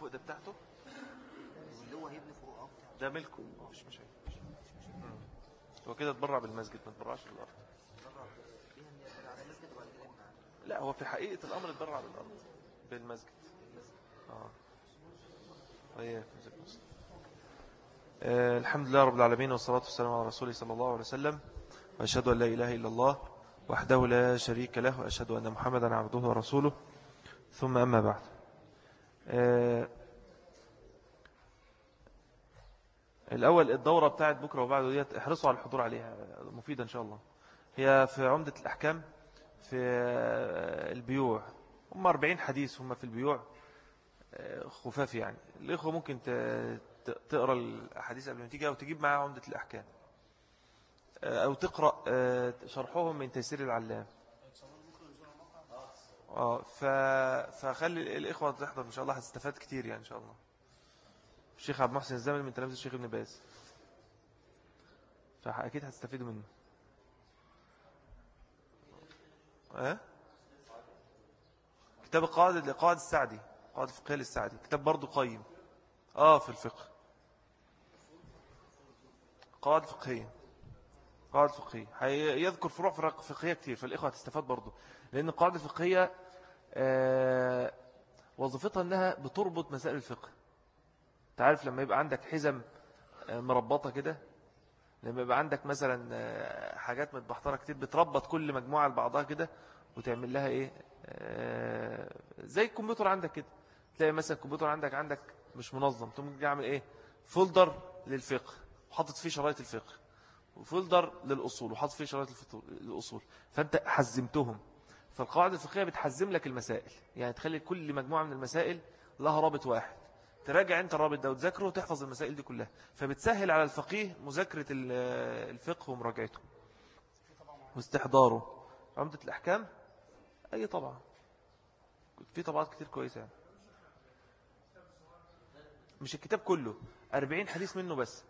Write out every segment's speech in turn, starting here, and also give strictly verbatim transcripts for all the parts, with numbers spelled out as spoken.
ده بتاعته اللي هو هيبني فوق اه ده ملكه مش مش هو كده اتبرع بالمسجد ما اتبرعش بالارض. لا هو في حقيقة الامر اتبرع بالارض بالمسجد. اه طيب آه الحمد لله رب العالمين والصلاة والسلام على رسوله صلى الله عليه وسلم، وأشهد أن لا إله إلا الله وحده لا شريك له، وأشهد أن محمدا عبده ورسوله، ثم أما بعد. آه الأول الدورة بتاعت بكرة وبعده ديت احرصوا على الحضور عليها، مفيدة إن شاء الله. هي في عمدة الأحكام في البيوع، هم أربعين حديث هم في البيوع خفاف يعني. الإخوة ممكن تقرأ الحديث قبل ما تيجي أو تجيب معها عمدة الأحكام أو تقرأ شرحهم من تيسير العلام. اه ف... فخلي الإخوة تحضر إن شاء الله، هتستفاد كتير يعني إن شاء الله. الشيخ عبد المحسن الزمن من تلاميذ الشيخ ابن باز، فأكيد هتستفيدوا منه. أه؟ كتاب القواعد لقواعد السعدي، قواعد الفقهية للسعدي، كتاب برضو قيم اه في الفقه، قواعد فقهية قواعد فقهية يذكر فروع فقهية كتير، فالإخوة هتستفاد برضو، لأن القواعد الفقهية آه وظيفتها أنها بتربط مسائل الفقه. تعرف لما يبقى عندك حزم مربطة كده، لما يبقى عندك مثلا حاجات متبحترة كتير بتربط كل مجموعة لبعضها كده وتعمل لها ايه آه زي الكمبيوتر عندك كده. تلاقي مثلا الكمبيوتر عندك عندك مش منظم، تقوم تعمل ايه فولدر للفقه وحطت فيه شرايط الفقه، وفولدر للأصول وحط فيه شرايط الأصول، فأنت حزمتهم. فالقواعد الفقهية بتحزم لك المسائل، يعني تخلي كل مجموعة من المسائل لها رابط واحد، تراجع انت الرابط ده وتذاكره وتحفظ المسائل دي كلها، فبتسهل على الفقيه مذاكرة الفقه ومراجعته واستحضاره. عمدة الأحكام أي طبعا في طبعات كتير كويسة يعني. مش الكتاب كله، أربعين حديث منه بس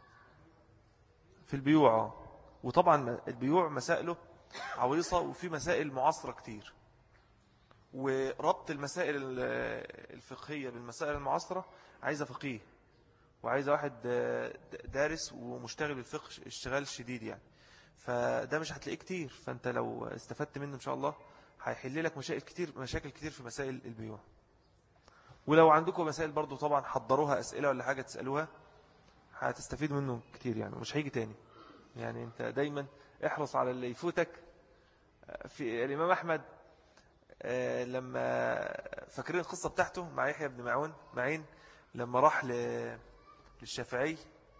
في البيوع. وطبعا البيوع مسائله عويصة وفي مسائل معاصرة كتير، وربط المسائل الفقهية بالمسائل المعاصرة عايزة فقيه وعايزة واحد دارس ومشتغل بالفقه اشتغال شديد يعني، فده مش هتلاقيه كتير. فانت لو استفدت منه ان شاء الله هيحل لك مشاكل كتير مشاكل كتير في مسائل البيوع. ولو عندكم مسائل برضو طبعا حضروها أسئلة ولا حاجة تسألوها هتستفيد منه كتير يعني، مش هيجي تاني يعني. انت دايما احرص على اللي يفوتك. في الإمام أحمد لما فاكرين القصة بتاعته مع يحيى بن معون معين، لما راح للشافعي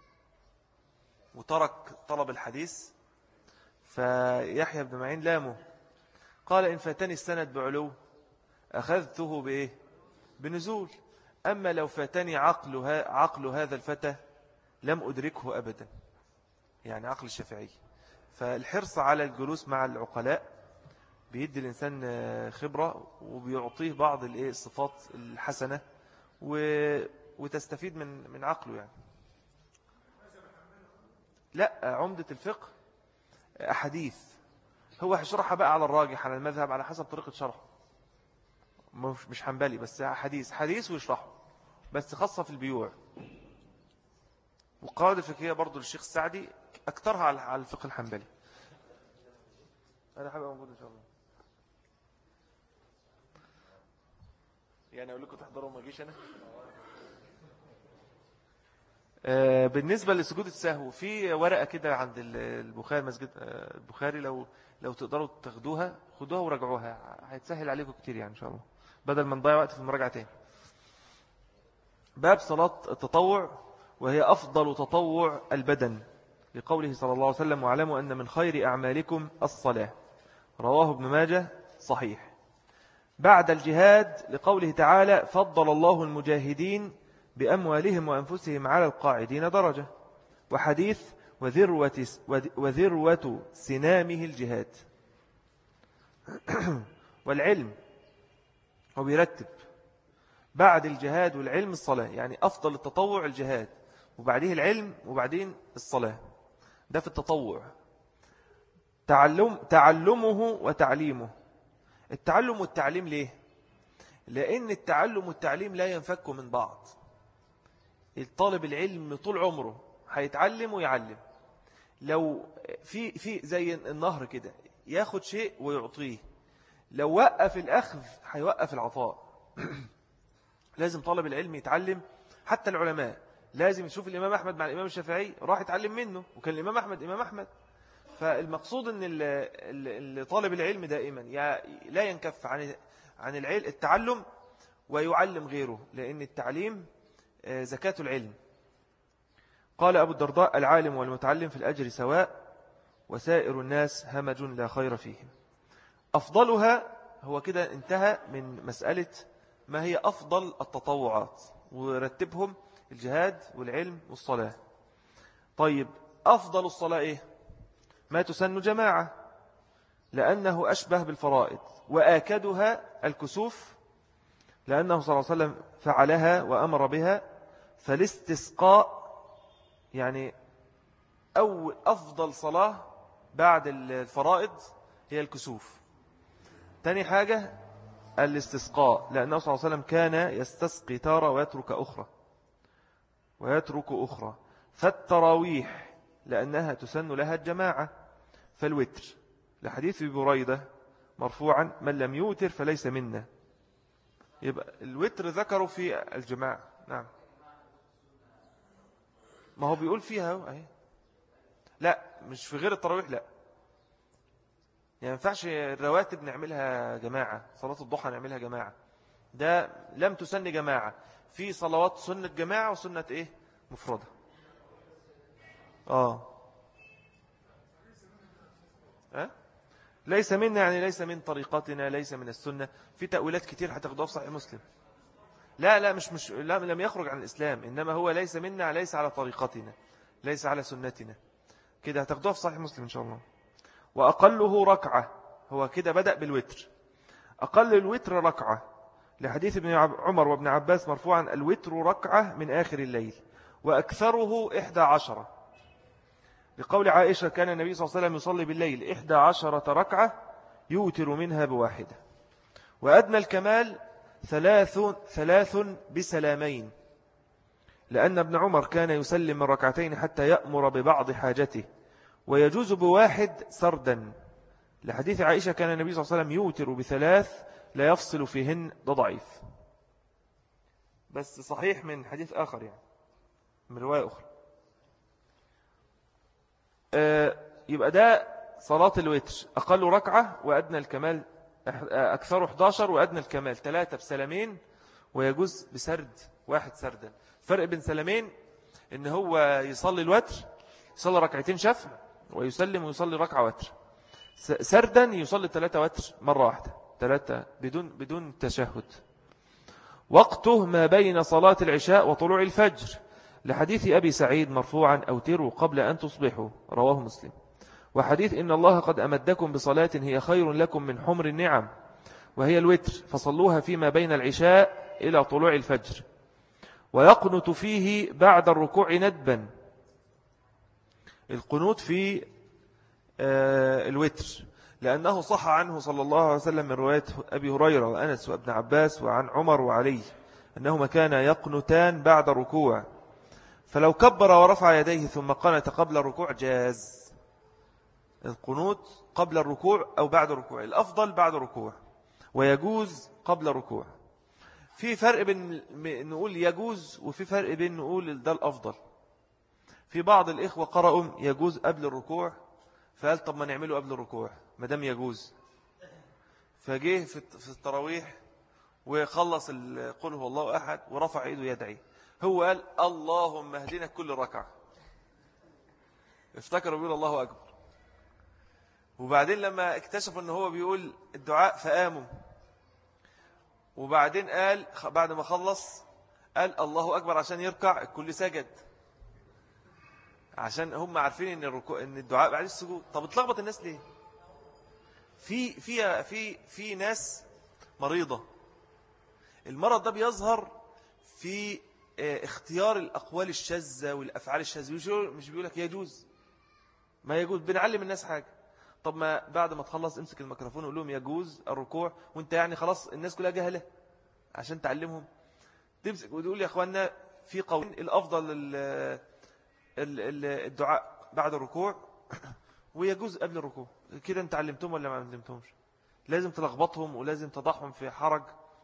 وترك طلب الحديث، فيحيى بن معين لامه قال إن فاتني السند بعلو أخذته بإيه بنزول، أما لو فاتني عقل, عقل هذا الفتى لم أدركه أبدا، يعني عقل الشافعي. فالحرص على الجلوس مع العقلاء بيدي الإنسان خبرة وبيعطيه بعض الصفات الحسنة وتستفيد من من عقله يعني. لا عمدة الفقه أحاديث، هو هيشرحها بقى على الراجح على المذهب على حسب طريقة شرحه، مش مش حنبلي بس حديث حديث ويشرحه بس خاصة في البيوع. والقواعد الفقهية برضو للشيخ السعدي أكثرها على الفقه الحنبلي. أنا حابب موجود إن شاء الله يعني أقول لكم تحضروا ما جيش أنا. آه بالنسبة لسجود السهو في ورقة كده عند البخاري مسجد البخاري، لو لو تقدروا تاخدوها خدوها وراجعوها هيتسهل عليكم كتير يعني إن شاء الله، بدل ما نضيع وقت في المراجعة تاني. باب صلاة التطوع وهي أفضل تطوع البدن، لقوله صلى الله عليه وسلم واعلموا أن من خير أعمالكم الصلاة، رواه ابن ماجه صحيح. بعد الجهاد لقوله تعالى فضل الله المجاهدين بأموالهم وأنفسهم على القاعدين درجة، وحديث وذروة, وذروة سنامه الجهاد. والعلم هو بيرتب بعد الجهاد والعلم الصلاة، يعني أفضل التطوع الجهاد وبعديه العلم وبعدين الصلاة، ده في التطوع. تعلم تعلمه وتعليمه، التعلم والتعليم ليه؟ لأن التعلم والتعليم لا ينفكوا من بعض. الطالب العلم طول عمره هيتعلم ويعلم. لو في في زي النهر كده ياخد شيء ويعطيه، لو وقف الأخذ هيوقف العطاء. لازم طالب العلم يتعلم. حتى العلماء لازم يشوف الإمام أحمد مع الإمام الشافعي، راح يتعلم منه، وكان الإمام أحمد إمام أحمد. فالمقصود أن طالب العلم دائما لا ينكف عن عن العلم التعلم ويعلم غيره، لأن التعليم زكاة العلم. قال أبو الدرداء: العالم والمتعلم في الأجر سواء، وسائر الناس همج لا خير فيهم. أفضلها، هو كده انتهى من مسألة ما هي أفضل التطوعات، ورتبهم: الجهاد والعلم والصلاة. طيب، أفضل الصلاة إيه؟ ما تسن جماعة، لأنه أشبه بالفرائض. وآكدها الكسوف، لأنه صلى الله عليه وسلم فعلها وأمر بها. فالاستسقاء يعني أو أفضل صلاة بعد الفرائض هي الكسوف. تاني حاجة الاستسقاء، لأنه صلى الله عليه وسلم كان يستسقي تارة ويترك أخرى ويترك أخرى. فالتراويح لأنها تسن لها الجماعة. فالوتر لحديث بريدة مرفوعا: من لم يوتر فليس منا. يبقى الوتر ذكروا في الجماعة. نعم، ما هو بيقول فيها اهي. لا، مش في غير التراويح، لا. يعني ينفعش الرواتب نعملها جماعة، صلاة الضحى نعملها جماعة، ده لم تسن جماعة. في صلوات سنة جماعة وسنة ايه مفردة. اه أه؟ ليس منا يعني ليس من طريقتنا، ليس من السنة. في تأويلات كتير هتاخدوها في صحيح مسلم. لا لا مش مش لا لم يخرج عن الإسلام، إنما هو ليس منا، ليس على طريقتنا، ليس على سنتنا. كده هتاخدوها في صحيح مسلم إن شاء الله. وأقله ركعة، هو كده بدأ بالوتر. أقل الوتر ركعة، لحديث ابن عمر وابن عباس مرفوعا: الوتر ركعة من آخر الليل، وأكثره إحدى عشرة. لقول عائشة: كان النبي صلى الله عليه وسلم يصلي بالليل إحدى عشرة ركعة يوتر منها بواحدة. وأدنى الكمال ثلاث, ثلاث بسلامين، لأن ابن عمر كان يسلم من ركعتين حتى يأمر ببعض حاجته، ويجوز بواحد سردا. لحديث عائشة: كان النبي صلى الله عليه وسلم يوتر بثلاث لا يفصل فيهن. ده ضعيف، بس صحيح من حديث آخر، يعني من رواية أخرى. آه يبقى ده صلاة الوتر، أقل ركعة وأدنى الكمال أكثر إحدى عشر وأدنى الكمال ثلاثة بسلامين، ويجوز بسرد واحد سردا. فرق بين سلامين إن هو يصلي الوتر، يصلي ركعتين شفع ويسلم ويصلي ركعة وتر. سردا يصلي ثلاثة وتر مرة واحدة، ثلاثة بدون بدون تشهد. وقته ما بين صلاة العشاء وطلوع الفجر، لحديث أبي سعيد مرفوعا: أوتروا قبل أن تصبحوا، رواه مسلم. وحديث: إن الله قد أمدكم بصلاة هي خير لكم من حمر النعم، وهي الوتر، فصلوها فيما بين العشاء إلى طلوع الفجر. ويقنت فيه بعد الركوع ندبا، القنوت في الوتر، لأنه صح عنه صلى الله عليه وسلم من رواية أبي هريرة وأنس وابن عباس وعن عمر وعلي أنهما كان يقنتان بعد الركوع. فلو كبر ورفع يديه ثم قنت قبل الركوع جاز. القنوت قبل الركوع أو بعد الركوع، الأفضل بعد الركوع، ويجوز قبل الركوع. في فرق بين نقول يجوز، وفي فرق بين نقول ده الأفضل. في بعض الإخوة قرأوا يجوز قبل الركوع، فقال طب ما نعمله قبل الركوع مدام يجوز. فجيه في التراويح وخلص قل هو الله أحد ورفع إيده يدعي، هو قال اللهم اهدنا كل ركعة، افتكروا بيقول الله أكبر. وبعدين لما اكتشفوا أنه هو بيقول الدعاء فآموا، وبعدين قال بعد ما خلص قال الله أكبر عشان يركع، الكل سجد، عشان هم عارفين ان الركوع ان الدعاء بعد السجود. طب اتلخبط الناس ليه؟ في في في في ناس مريضة، المرض ده بيظهر في اختيار الأقوال الشاذة والأفعال الشاذة. مش بيقول لك يجوز، ما يجوز، بنعلم الناس حاجة. طب ما بعد ما تخلص امسك الميكروفون وقول لهم يجوز الركوع، وانت يعني خلاص الناس كلها جهلة. عشان تعلمهم تمسك وتقول يا أخوانا في قول الأفضل ال- ال- ال- الدعاء بعد الركوع ويجوز قبل الركوع. كده انت علمتهم ولا ما علمتهمش؟ لازم تلخبطهم ولازم تضعهم في حرج.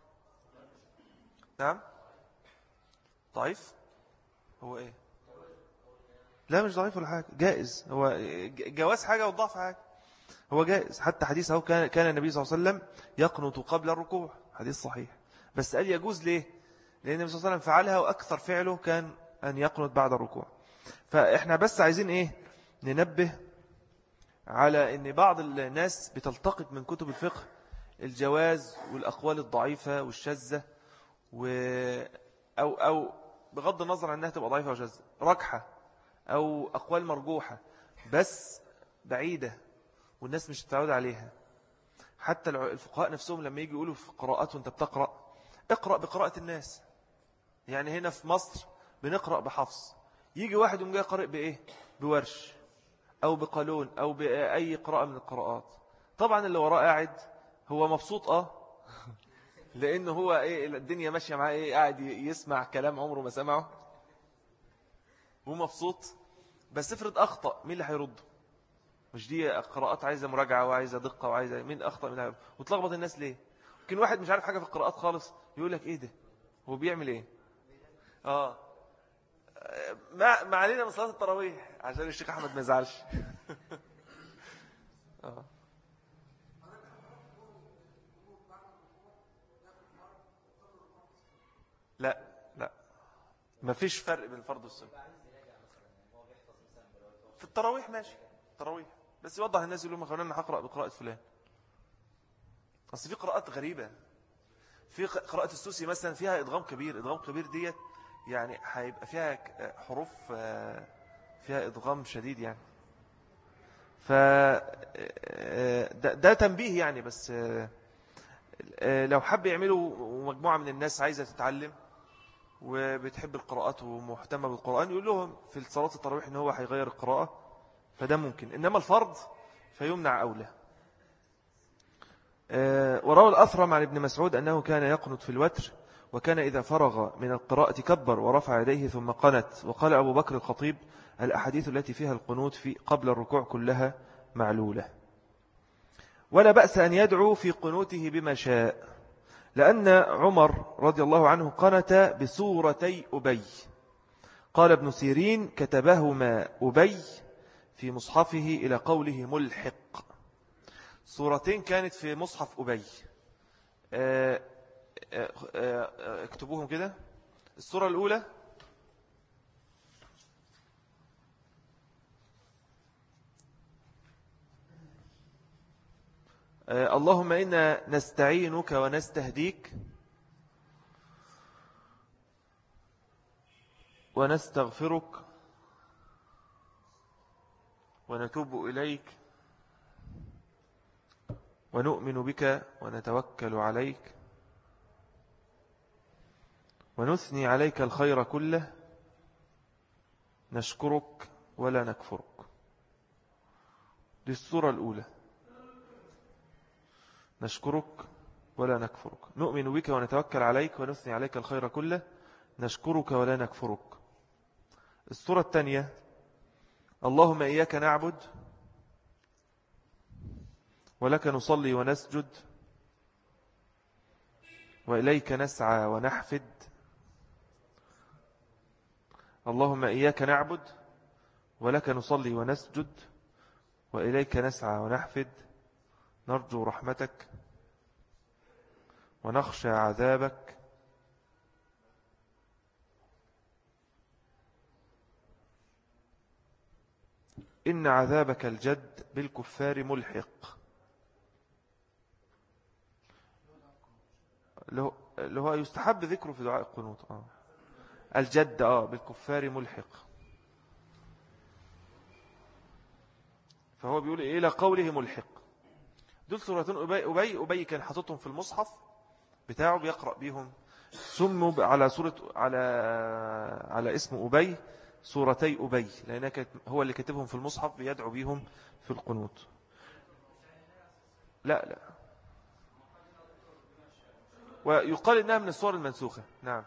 نعم ضعيف. هو ايه؟ لا مش ضعيف ولا حاجة، جائز. هو ج- جواز حاجة والضعف حاجة. هو جائز. حتى حديث اهو كان كان النبي صلى الله عليه وسلم يقنط قبل الركوع، حديث صحيح. بس قال يجوز ليه؟ لأن النبي صلى الله عليه وسلم فعلها وأكثر فعله كان أن يقنط بعد الركوع. فإحنا بس عايزين إيه؟ ننبه على أن بعض الناس بتلتقط من كتب الفقه الجواز والأقوال الضعيفة والشاذة و... أو, أو بغض النظر عن أنها تبقى ضعيفة وشاذة ركحة أو أقوال مرجوحة بس بعيدة والناس مش تتعود عليها. حتى الفقهاء نفسهم لما يجي يقولوا في قراءات وانت بتقرأ اقرأ بقراءة الناس. يعني هنا في مصر بنقرأ بحفص، يجي واحد يوم جاي قارئ بإيه؟ بورش أو بقالون أو بأي قراءة من القراءات. طبعا اللي وراه قاعد هو مبسوط اه لأنه هو إيه الدنيا ماشية معاه إيه قاعد يسمع كلام عمره ما سمعه ومبسوط. بس افرض أخطأ مين اللي هيرده؟ مش دي قراءات عايزة مراجعة وعايزة دقة وعايزة مين أخطأ من هذا وتلخبط الناس ليه؟ ممكن واحد مش عارف حاجة في القراءات خالص يقول لك إيه ده؟ هو بيعمل إيه؟ آه ما ما علينا من صلاة التراويح عشان الشيخ أحمد ما يزعلش. آه. لا لا ما فيش فرق بين الفرض والسنة في التراويح. ماشي التراويح بس يوضح الناس يقولوا ما خلونا هقرأ بقراءة فلان. أصل في قراءات غريبة. في قراءة السوسي مثلا فيها إدغام كبير. إدغام كبير ديت يعني هيبقى فيها حروف فيها إدغام شديد يعني. ف ده, ده تنبيه يعني. بس لو حب يعملوا مجموعة من الناس عايزة تتعلم وبتحب القراءات ومهتمة بالقرآن يقول لهم في صلاة التراويح إن هو هيغير القراءة فده ممكن. إنما الفرض فيمنع أولى. وروى الأثرم عن ابن مسعود أنه كان يقنط في الوتر وكان إذا فرغ من القراءة كبر ورفع يديه ثم قنت. وقال أبو بكر الخطيب الأحاديث التي فيها القنوت في قبل الركوع كلها معلولة. ولا بأس أن يدعو في قنوته بما شاء لأن عمر رضي الله عنه قنت بسورتي أبي. قال ابن سيرين كتبهما أبي في مصحفه إلى قوله ملحق. سورتين كانت في مصحف أبي. اكتبوهم كده. السورة الأولى اللهم إنا نستعينك ونستهديك ونستغفرك ونتوب إليك ونؤمن بك ونتوكل عليك ونثني عليك الخير كله نشكرك ولا نكفرك. دي السورة الأولى. نشكرك ولا نكفرك نؤمن بك ونتوكل عليك ونثني عليك الخير كله نشكرك ولا نكفرك. السورة الثانية اللهم إياك نعبد ولك نصلي ونسجد وإليك نسعى ونحفد. اللهم إياك نعبد ولك نصلي ونسجد وإليك نسعى ونحفد نرجو رحمتك ونخشى عذابك إن عذابك الجد بالكفار ملحق. اللي هو يستحب ذكره في دعاء القنوت. آه. الجد آه بالكفار ملحق. فهو بيقول إيه إلى قوله ملحق. دول سورتين أبي أبي, أبي كان حاططهم في المصحف بتاعه بيقرأ بيهم. سموا على سورة على على اسم أبي سورتي أبي لأنه هو اللي كتبهم في المصحف بيدعو بيهم في القنوت. لا لا ويقال إنها من الصور المنسوخة. نعم.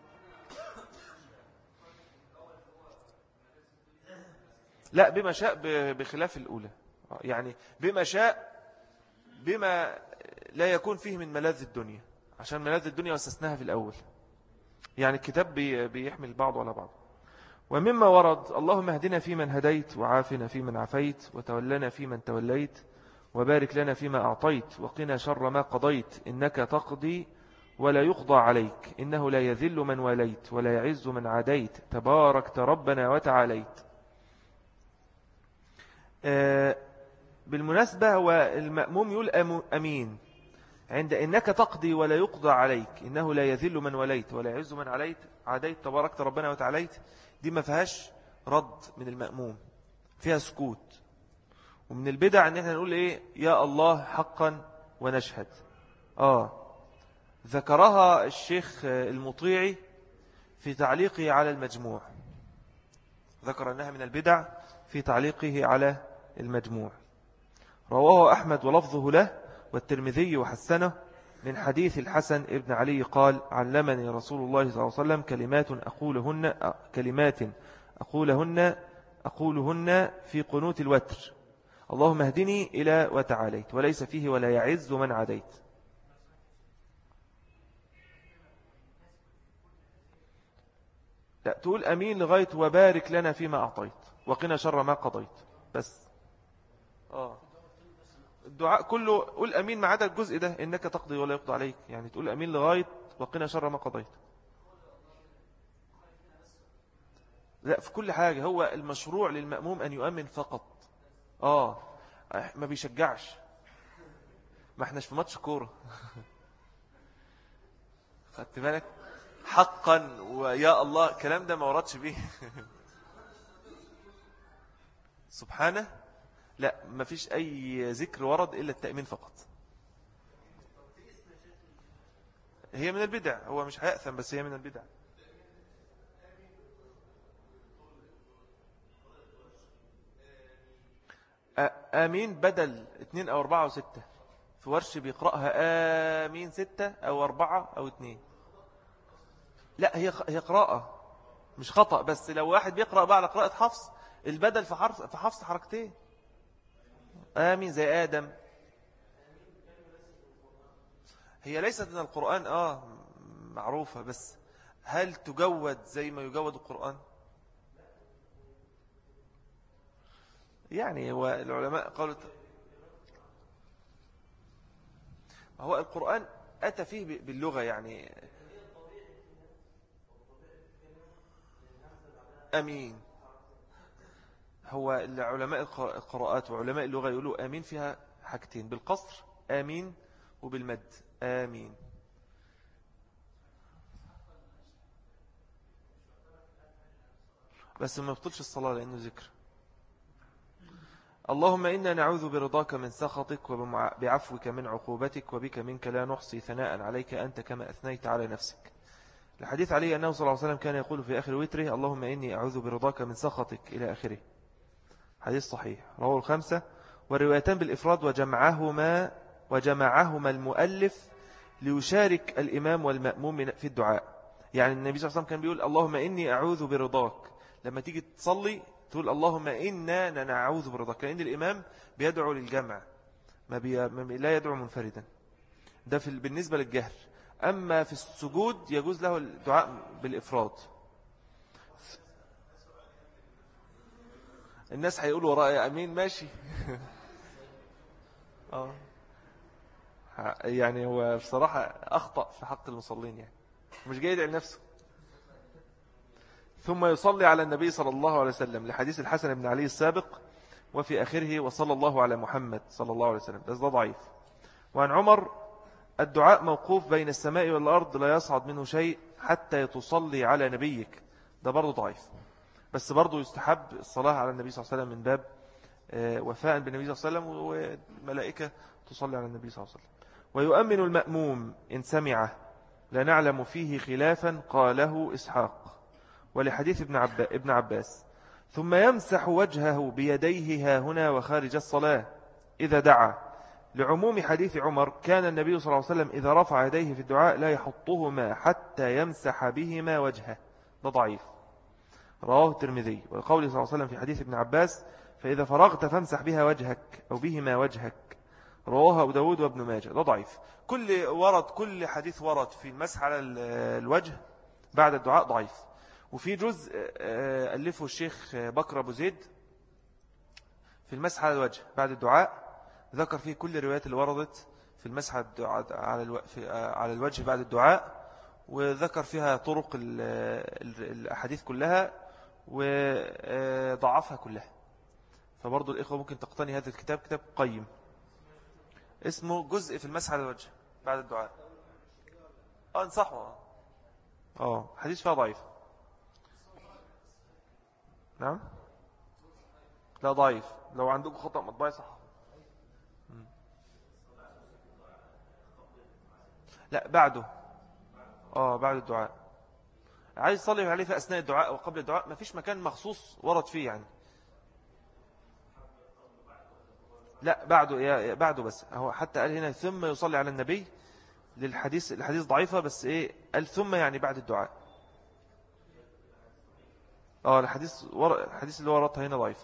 لا بما شاء بخلاف الأولى، يعني بما شاء بما لا يكون فيه من ملاذ الدنيا، عشان ملاذ الدنيا وسسناها في الأول، يعني الكتاب بيحمل بعض على بعض. ومما ورد: اللهم اهدنا فيمن هديت، وعافنا فيمن عافيت، وتولنا فيمن توليت، وبارك لنا فيما أعطيت، وقنا شر ما قضيت، إنك تقضي ولا يقضى عليك، إنه لا يذل من واليت ولا يعز من عاديت، تباركت ربنا وتعاليت. آه بالمناسبة هو المأموم يقول أمين عند إنك تقضي ولا يقضى عليك، إنه لا يذل من وليت ولا يعز من عليت عاديت، تباركت ربنا وتعاليت. دي ما فيهاش رد من المأموم، فيها سكوت. ومن البدع ان احنا نقول ايه يا الله حقا ونشهد. آه ذكرها الشيخ المطيعي في تعليقه على المجموع، ذكر أنها من البدع في تعليقه على المجموع. رواه أحمد ولفظه له والترمذي وحسنه من حديث الحسن ابن علي قال: علمني رسول الله صلى الله عليه وسلم كلمات أقولهن كلمات أقولهن أقولهن في قنوت الوتر: اللهم اهدني إلى وتعاليت، وليس فيه ولا يعز من عاديت. لا تقول أمين لغاية وبارك لنا فيما أعطيت وقنا شر ما قضيت بس. آه الدعاء كله قول أمين ما عدا الجزء ده إنك تقضي ولا يقضى عليك، يعني تقول أمين لغاية وقنا شر ما قضيت. لا في كل حاجة، هو المشروع للمأموم أن يؤمن فقط. آه ما بيشجعش، ما احناش في ماتش كورة. خدت بالك حقا ويا الله كلام ده ما وردش به. سبحانه لا ما فيش أي ذكر ورد إلا التأمين فقط. هي من البدع، هو مش هيأثم بس هي من البدع. آمين بدل اثنين أو أربعة أو ستة، في ورش بيقرأها آمين ستة أو أربعة أو اثنين. لا هي هي قراءة مش خطأ، بس لو واحد بيقرأ بقى على قراءة حفص البدل في حفص في حفص حركتين. آمين زي آدم. هي ليست من القرآن آه معروفة، بس هل تجود زي ما يجود القرآن؟ يعني هو العلماء قالوا هو القرآن أتى فيه باللغة يعني أمين. هو العلماء القراءات وعلماء اللغة يقولوا آمين فيها حاجتين، بالقصر آمين وبالمد آمين. بس ما يبطلش الصلاة لأنه ذكر. اللهم إنا نعوذ برضاك من سخطك وبعفوك من عقوبتك وبك منك لا نحصي ثناء عليك أنت كما أثنيت على نفسك. الحديث عليه أنه صلى الله عليه وسلم كان يقول في آخر وتره: اللهم إني أعوذ برضاك من سخطك إلى آخره. حديث صحيح رواه الخمسة، والروايتان بالإفراد، وجمعهما وجمعهما المؤلف ليشارك الإمام والمأموم في الدعاء. يعني النبي صلى الله عليه وسلم كان بيقول: اللهم إني أعوذ برضاك. لما تيجي تصلي تقول اللهم إنا نعوذ برضاك، لأن الإمام بيدعو للجمع ما بي... لا يدعو منفردا. ده في بالنسبة للجهر. أما في السجود يجوز له الدعاء بالإفراد. الناس هيقولوا وراء أمين ماشي. آه. يعني هو بصراحة أخطأ في حق المصلين، يعني مش جاي يدعي لنفسه. ثم يصلي على النبي صلى الله عليه وسلم لحديث الحسن بن علي السابق، وفي آخره وصلى الله على محمد صلى الله عليه وسلم، بس ده ضعيف. وعن عمر: الدعاء موقوف بين السماء والأرض لا يصعد منه شيء حتى تصلي على نبيك. ده برضو ضعيف، بس برضو يستحب الصلاة على النبي صلى الله عليه وسلم من باب وفاء بالنبي صلى الله عليه وسلم، والملائكة تصلي على النبي صلى الله عليه وسلم. ويؤمن المأموم إن سمعه لا نعلم فيه خلافا قاله إسحاق، ولحديث ابن, عب... ابن عباس: ثم يمسح وجهه بيديه ها هنا وخارج الصلاة إذا دعا، لعموم حديث عمر كان النبي صلى الله عليه وسلم إذا رفع يديه في الدعاء لا يحطهما حتى يمسح بهما وجهه. ده ضعيف، رواه الترمذي. وقوله صلى الله عليه وسلم في حديث ابن عباس فإذا فرغت فامسح بها وجهك أو بهما وجهك، رواه أبو داود وابن ماجه. ده ضعيف. كل ورد كل حديث ورد في المسح على الوجه بعد الدعاء ضعيف. وفي جزء ألفه الشيخ بكر أبو زيد في المسح على الوجه بعد الدعاء، ذكر فيه كل الروايات اللي وردت في المسح على الوجه بعد الدعاء، وذكر فيها طرق الأحاديث كلها وضعفها كلها. فبرضو الإخوة ممكن تقتني هذا الكتاب، كتاب قيم اسمه جزء في المسح على الوجه بعد الدعاء. اه انصحوا. اه حديث فيها ضعيف. نعم لا ضعيف، لو عندكم خطأ مطبعي صح. لا بعده، اه بعد الدعاء. عايز يصلي عليه في أثناء الدعاء وقبل الدعاء، ما فيش مكان مخصوص ورد فيه يعني. لا بعده، يا بعده بس. هو حتى قال هنا ثم يصلي على النبي للحديث، الحديث ضعيفة بس ايه قال ثم يعني بعد الدعاء. اه الحديث ور... الحديث اللي وردها هنا ضعيف.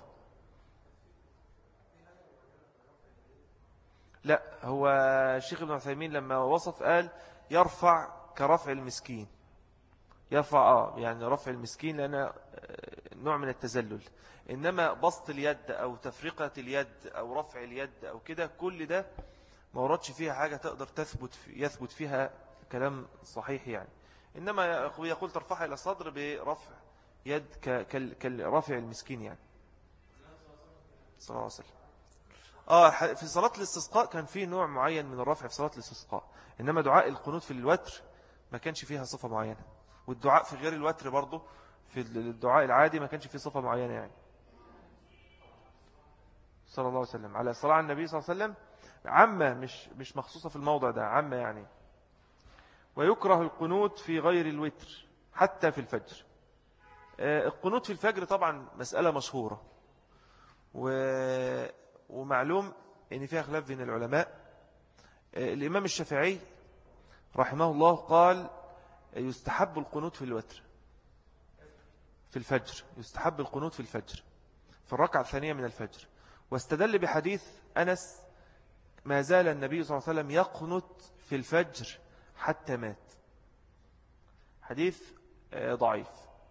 لا هو الشيخ ابن عثيمين لما وصف قال يرفع كرفع المسكين، يرفع اه يعني رفع المسكين لأنه نوع من التزلل. إنما بسط اليد أو تفرقة اليد أو رفع اليد أو كده، كل ده ما وردش فيها حاجة تقدر تثبت في يثبت فيها كلام صحيح يعني. إنما يقول ترفعها إلى الصدر برفع يد كرفع المسكين يعني. صلى الله عليه وسلم. آه في صلاة الاستسقاء كان فيه نوع معين من الرفع في صلاة الاستسقاء، إنما دعاء القنوت في الوتر ما كانش فيها صفة معينة، والدعاء في غير الوتر برضه في الدعاء العادي ما كانش فيه صفة معينة يعني. صلى الله عليه وسلم. على الصلاة على النبي صلى الله عليه وسلم عامة، مش مش مخصوصة في الموضع ده، عامة يعني. ويكره القنوت في غير الوتر حتى في الفجر. القنوت في الفجر طبعا مسألة مشهورة و... ومعلوم ان فيها خلاف بين العلماء. الإمام الشافعي رحمه الله قال يستحب القنوت في الوتر في الفجر، يستحب القنوت في الفجر في الركعة الثانية من الفجر، واستدل بحديث أنس ما زال النبي صلى الله عليه وسلم يقنت في الفجر حتى مات. حديث ضعيف،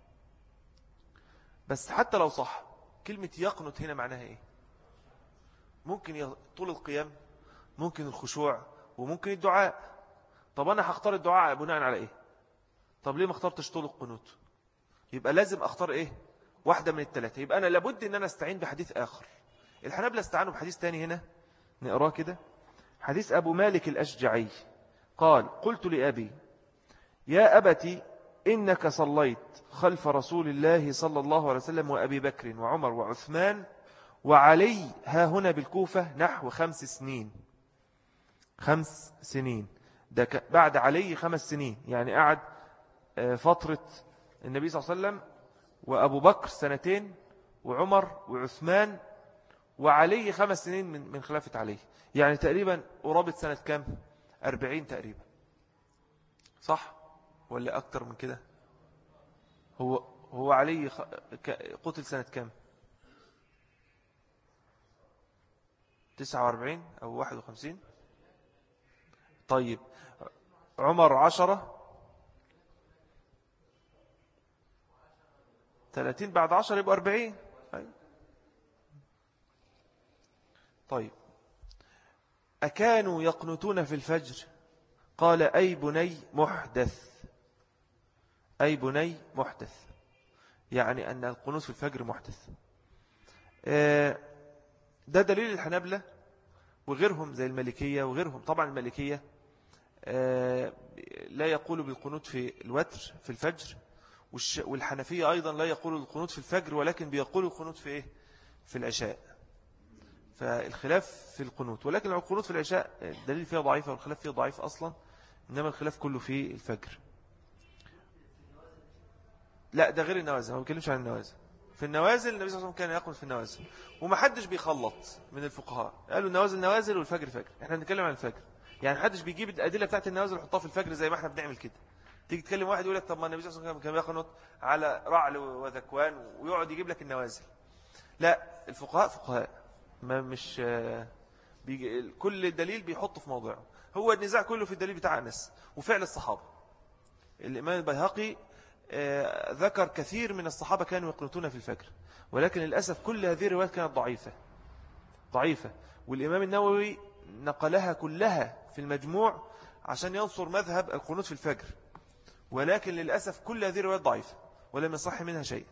بس حتى لو صح كلمة يقنت هنا معناها إيه؟ ممكن طول القيام، ممكن الخشوع، وممكن الدعاء. طب أنا هختار الدعاء بناء على إيه؟ طب ليه ما اخترتش طول القنوت؟ يبقى لازم أختار إيه؟ واحدة من الثلاثة. يبقى أنا لابد أن أنا استعين بحديث آخر. الحنابلة استعانوا بحديث تاني هنا نقراه كده. حديث أبو مالك الأشجعي قال قلت لأبي يا أبتي إنك صليت خلف رسول الله صلى الله عليه وسلم وأبي بكر وعمر وعثمان وعلي ها هنا بالكوفة نحو خمس سنين. خمس سنين ده بعد علي خمس سنين، يعني قعد فترة النبي صلى الله عليه وسلم وأبو بكر سنتين وعمر وعثمان وعلي خمس سنين من من خلافة علي، يعني تقريبا قرابة سنة كام؟ أربعين تقريبا، صح ولا أكتر من كده؟ هو هو علي قتل سنة كام؟ تسعة وأربعين أو واحد وخمسين. طيب عمر عشرة، ثلاثين بعد عشر يبقى أربعين. طيب أكانوا يقنتون في الفجر؟ قال أي بني محدث، أي بني محدث، يعني أن القنوت في الفجر محدث. ده دليل الحنابلة وغيرهم زي المالكية وغيرهم. طبعا المالكية لا يقول بالقنوت في الوتر في الفجر، والحنفية أيضا لا يقول القنوت في الفجر، ولكن بيقول القنوت في إيه؟ في العشاء. فالخلاف في القنوت، ولكن القنوت في العشاء الدليل فيها ضعيفة والخلاف فيها ضعيف أصلا، إنما الخلاف كله في الفجر. لا ده غير النوازل، ما بيتكلمش عن النوازل. في النوازل النبي صلى الله عليه وسلم كان يقنط في النوازل، ومحدش بيخلط من الفقهاء، قالوا النوازل نوازل والفجر فجر. احنا بنتكلم عن الفجر، يعني محدش بيجيب الأدلة بتاعت النوازل ويحطها في الفجر زي ما احنا بنعمل كده. تيجي تكلم واحد يقول لك طب ما النبي صلى الله عليه وسلم كان بيقنط على رعل وذكوان، ويقعد يجيب لك النوازل. لا، الفقهاء فقهاء، ما مش بيجي كل دليل بيحطه في موضعه. هو النزاع كله في الدليل بتاع أنس وفعل الصحابة. الإمام البيهقي ذكر كثير من الصحابة كانوا يقنطون في الفجر، ولكن للأسف كل هذه الروايات كانت ضعيفة ضعيفة والإمام النووي نقلها كلها في المجموع عشان ينصر مذهب القنوت في الفجر، ولكن للأسف كل هذه الروايات ضعيفة ولم يصح منها شيء.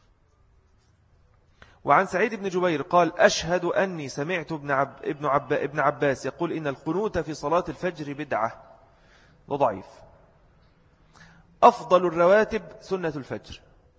وعن سعيد بن جبير قال أشهد أني سمعت ابن, عب ابن, عب ابن عباس يقول إن القنوت في صلاة الفجر بدعة. ده ضعيف. أفضل الرواتب سنة الفجر،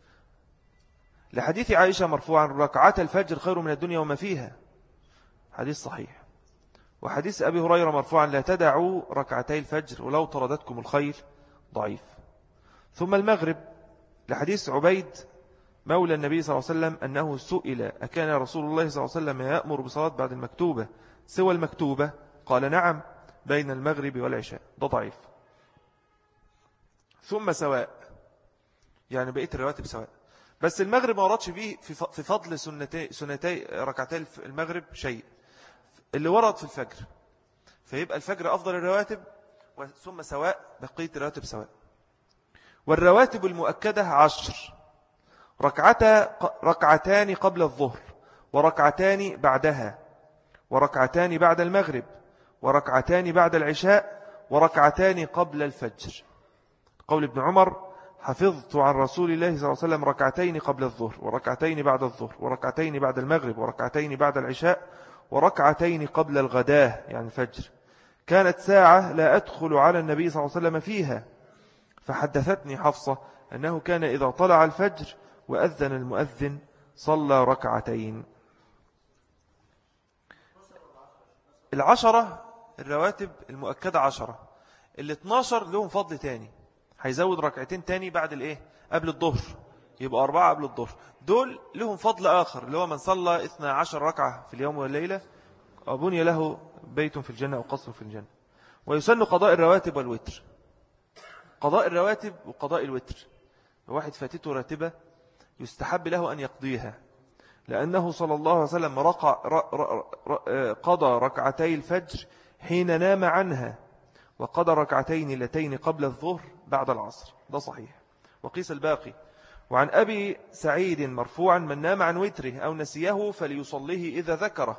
لحديث عائشة مرفوعا ركعات الفجر خير من الدنيا وما فيها، حديث صحيح. وحديث أبي هريرة مرفوعا لا تدعوا ركعتي الفجر ولو طردتكم الخيل، ضعيف. ثم المغرب، لحديث عبيد مولى النبي صلى الله عليه وسلم أنه سئل أكان رسول الله صلى الله عليه وسلم يأمر بصلاة بعد المكتوبة سوى المكتوبة؟ قال نعم بين المغرب والعشاء. ده ضعيف. ثم سواء، يعني بقية الرواتب سواء، بس المغرب ما وردش فيه في فضل سنتي, سنتي ركعتي المغرب شيء، اللي ورد في الفجر، فيبقى الفجر أفضل الرواتب، ثم سواء بقية الرواتب سواء. والرواتب المؤكدة عشر: ركعتا ركعتان قبل الظهر، وركعتان بعدها، وركعتان بعد المغرب، وركعتان بعد العشاء، وركعتان قبل الفجر. قول ابن عمر حفظت عن رسول الله صلى الله عليه وسلم ركعتين قبل الظهر، وركعتين بعد الظهر، وركعتين بعد المغرب، وركعتين بعد العشاء، وركعتين قبل الغداة يعني الفجر. كانت ساعة لا أدخل على النبي صلى الله عليه وسلم فيها، فحدثتني حفصة أنه كان إذا طلع الفجر وأذن المؤذن صلى ركعتين. العشرة الرواتب المؤكدة عشرة، اللي اتناشر لهم فضل تاني، هيزود ركعتين تاني بعد الايه قبل الظهر، يبقى أربعة قبل الظهر. دول لهم فضل آخر، اللي هو من صلى اثنا عشر ركعة في اليوم والليلة بني له بيت في الجنة أو قصر في الجنة. ويسن قضاء الرواتب والوتر. قضاء الرواتب وقضاء الوتر، واحد فاتته راتبة يستحب له أن يقضيها، لأنه صلى الله عليه وسلم رقع قضى ركعتي الفجر حين نام عنها، وقضى ركعتين اللتين قبل الظهر بعد العصر. ده صحيح. وقيس الباقي. وعن أبي سعيد مرفوعا من نام عن وتره أو نسيه فليصليه إذا ذكره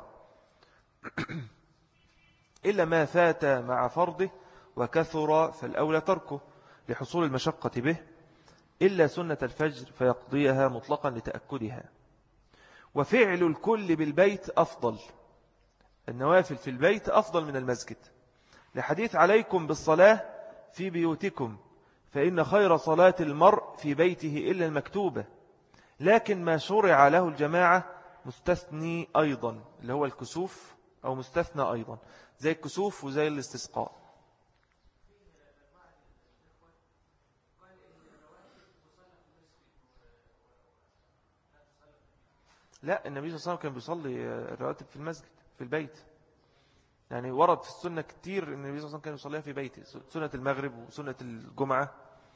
إلا ما فات مع فرضه وكثر فالأولى تركه لحصول المشقة به، إلا سنة الفجر فيقضيها مطلقا لتأكدها. وفعل الكل بالبيت أفضل، النوافل في البيت أفضل من المسجد، لحديث عليكم بالصلاة في بيوتكم فإن خير صلاة المرء في بيته إلا المكتوبة، لكن ما شرع له الجماعة مستثني أيضا، اللي هو الكسوف أو مستثنى أيضا، زي الكسوف وزي الاستسقاء. لا، النبي صلى الله عليه وسلم كان بيصلي الرواتب في المسجد في البيت، يعني ورد في السنة كتير ان النبي صلى الله عليه وسلم كان يصليها في بيته، سنة المغرب وسنة الجمعة.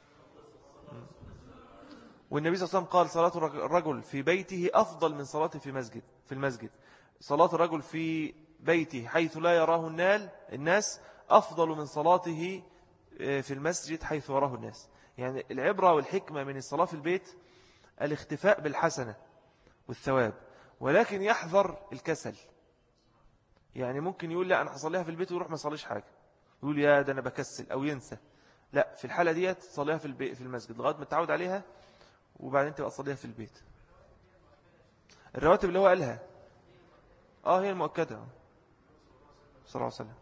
والنبي صلى الله عليه وسلم قال صلاة الرجل في بيته أفضل من صلاته في مسجد في المسجد. صلاة الرجل في بيته حيث لا يراه النال الناس أفضل من صلاته في المسجد حيث يراه الناس. يعني العبرة والحكمة من الصلاة في البيت الاختفاء بالحسنة والثواب، ولكن يحذر الكسل. يعني ممكن يقول لا أنا هصليها في البيت ويروح ما يصليش حاجة، يقول يا ده أنا بكسل أو ينسى. لا، في الحالة دي تصليها في البيت في المسجد لغاية ما تعود عليها، وبعدين تبقى تصليها في البيت. الرواتب اللي هو قالها آه هي المؤكدة صلى الله عليه وسلم.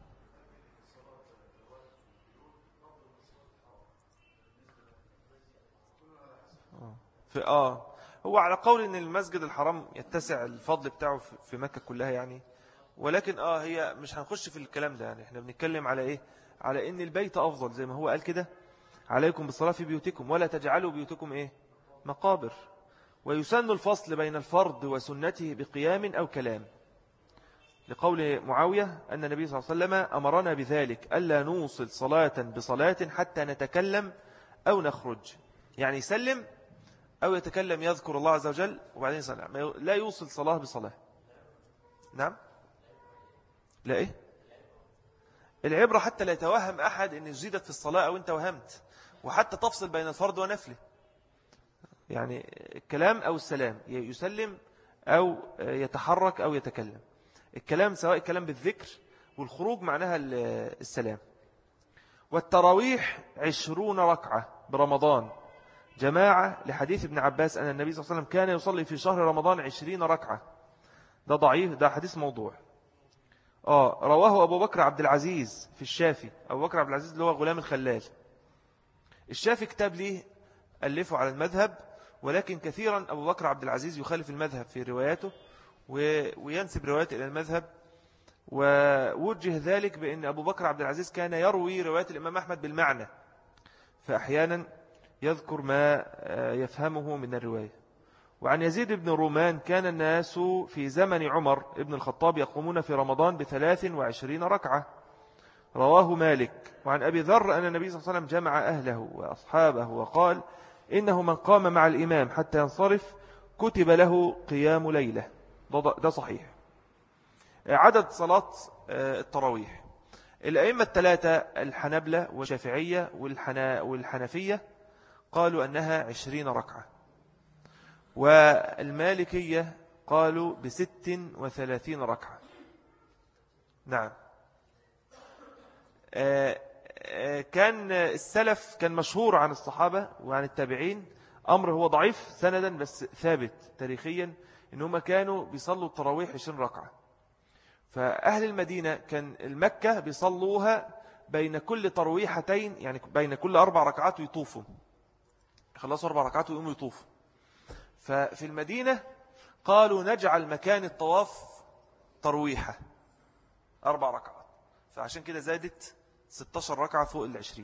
آه. في آه هو على قول ان المسجد الحرام يتسع الفضل بتاعه في مكة كلها يعني، ولكن اه هي مش هنخش في الكلام ده، يعني احنا بنتكلم على ايه، على ان البيت افضل زي ما هو قال كده عليكم بالصلاة في بيوتكم ولا تجعلوا بيوتكم ايه مقابر. ويسن الفصل بين الفرض وسنته بقيام أو كلام، لقول معاوية أن النبي صلى الله عليه وسلم أمرنا بذلك ألا نوصل صلاة بصلاة حتى نتكلم أو نخرج، يعني يسلم أو يتكلم يذكر الله عز وجل وبعدين يصلي، لا يوصل صلاة بصلاة. نعم، لا إيه العبرة حتى لا يتوهم أحد أن زيدت في الصلاة أو أنت وهمت، وحتى تفصل بين الفرض ونفله، يعني الكلام أو السلام، يسلم أو يتحرك أو يتكلم. الكلام سواء الكلام بالذكر، والخروج معناها السلام. والتراويح عشرون ركعة برمضان جماعة، لحديث ابن عباس أن النبي صلى الله عليه وسلم كان يصلي في شهر رمضان عشرين ركعة. ده ضعيف، ده حديث موضوع. آه رواه أبو بكر عبد العزيز في الشافي. أبو بكر عبد العزيز اللي هو غلام الخلال. الشافي كتاب ليه ألفه على المذهب، ولكن كثيرا أبو بكر عبد العزيز يخالف المذهب في رواياته وينسب روايته إلى المذهب، ووجه ذلك بأن أبو بكر عبد العزيز كان يروي رواية الإمام أحمد بالمعنى، فأحيانا يذكر ما يفهمه من الرواية. وعن يزيد بن رومان كان الناس في زمن عمر ابن الخطاب يقومون في رمضان بثلاث وعشرين ركعة، رواه مالك. وعن أبي ذر أن النبي صلى الله عليه وسلم جمع أهله وأصحابه وقال إنه من قام مع الإمام حتى ينصرف كتب له قيام ليلة. ده صحيح. عدد صلاة التراويح، الأئمة الثلاثة الحنبلة والشافعية والحنفية قالوا أنها عشرين ركعة، والمالكية قالوا بست وثلاثين ركعة. نعم. كان السلف كان مشهور عن الصحابة وعن التابعين أمر هو ضعيف سندا بس ثابت تاريخيا، إنهم كانوا بيصلوا التراويح عشرين ركعة. فأهل المدينة كان المكة بيصلوها بين كل ترويحتين، يعني بين كل أربع ركعات ويطوفوا، خلصوا أربع ركعات ويقوموا يطوفوا. ففي المدينة قالوا نجعل مكان الطواف ترويحة أربع ركعات، فعشان كده زادت ستة عشر ركعة فوق العشرين.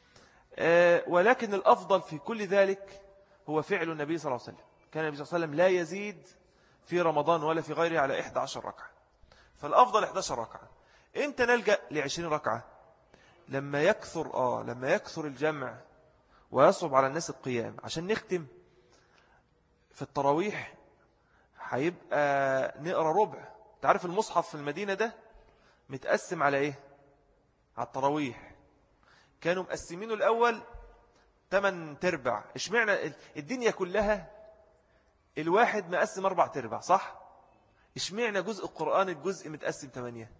أه ولكن الأفضل في كل ذلك هو فعل النبي صلى الله عليه وسلم. كان النبي صلى الله عليه وسلم لا يزيد في رمضان ولا في غيره على إحدى عشرة ركعة، فالأفضل إحدى عشرة ركعة. إمتى نلجأ لعشرين ركعة؟ لما يكثر آه لما يكثر الجمع ويصعب على الناس القيام. عشان نختم في التراويح هيبقى نقرأ ربع. تعرف المصحف في المدينة ده متقسم على إيه؟ على التراويح. كانوا مقسمينه الأول ثمان تربع. اشمعنى الدنيا كلها الواحد مقسم أربع تربع صح؟ اشمعنى جزء القرآن الجزء متقسم ثمانية؟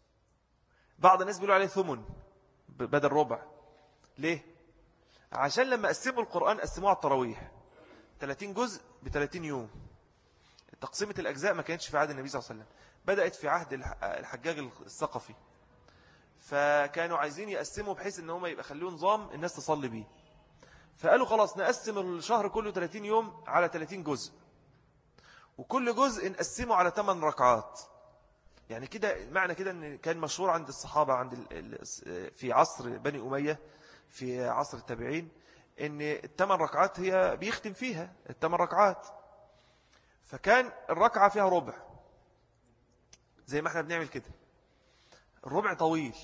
بعض الناس بيقولوا عليه ثمن بدل ربع. ليه؟ عشان لما قسموا القرآن قسموه على التراويح ثلاثين جزء بثلاثين يوم. تقسيمة الأجزاء ما كانتش في عهد النبي صلى الله عليه وسلم، بدأت في عهد الحجاج الثقفي، فكانوا عايزين يقسموا بحيث ان هم يبقى خلوه نظام الناس تصلي بيه. فقالوا خلاص نقسم الشهر كله ثلاثين يوم على ثلاثين جزء، وكل جزء نقسمه على ثمان ركعات. يعني كده معنى كده ان كان مشهور عند الصحابة عند في عصر بني أمية في عصر التابعين ان الثمان ركعات هي بيختم فيها الثمان ركعات، فكان الركعة فيها ربع زي ما احنا بنعمل كده. الربع طويل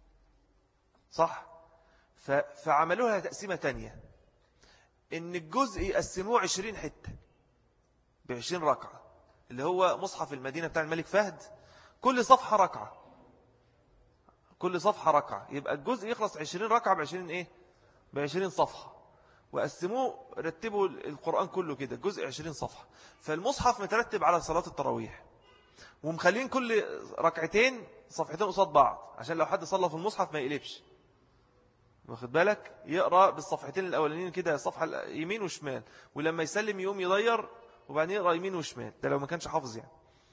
صح؟ فعملوا لها تقسيمة تانية ان الجزء يقسموه عشرين حتة بعشرين ركعة، اللي هو مصحف المدينة بتاع الملك فهد، كل صفحة ركعة، كل صفحة ركعة، يبقى الجزء يخلص عشرين ركعة بعشرين ايه؟ بعشرين صفحة. وقسموه رتبوا القرآن كله كده الجزء عشرين صفحة. فالمصحف مترتب على صلاة التراويح، ومخلين كل ركعتين صفحتين قصاد بعض عشان لو حد صلى في المصحف ما يقلبش، واخد بالك؟ يقرأ بالصفحتين الأولانيين كده صفحة يمين وشمال، ولما يسلم يوم يضير وبعدين يقرأ يمين وشمال، ده لو ما كانش حافظ يعني.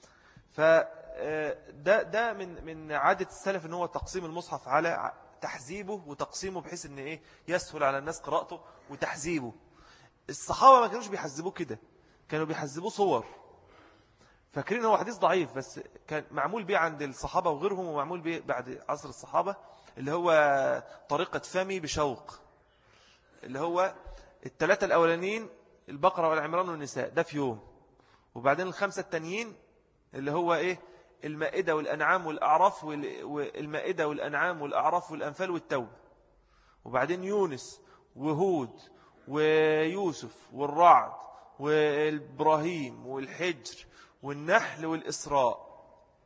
فده ده من من عادة السلف ان هو تقسيم المصحف على تحزيبه وتقسيمه بحيث ان ايه يسهل على الناس قراءته وتحزيبه. الصحابة ما كانوش بيحزبوه كده، كانوا بيحزبوه صور. فاكرين هو حديث ضعيف بس كان معمول بيه عند الصحابة وغيرهم، ومعمول بيه بعد عصر الصحابة، اللي هو طريقة فمي بشوق، اللي هو الثلاثة الأولانيين البقرة والعمران والنساء، ده في يوم. وبعدين الخمسة التانيين اللي هو إيه؟ المائدة والأنعام والأعراف، والمائدة والأنعام والأعراف والأنفال والتوبة. وبعدين يونس وهود ويوسف والرعد والإبراهيم والحجر والنحل والإسراء،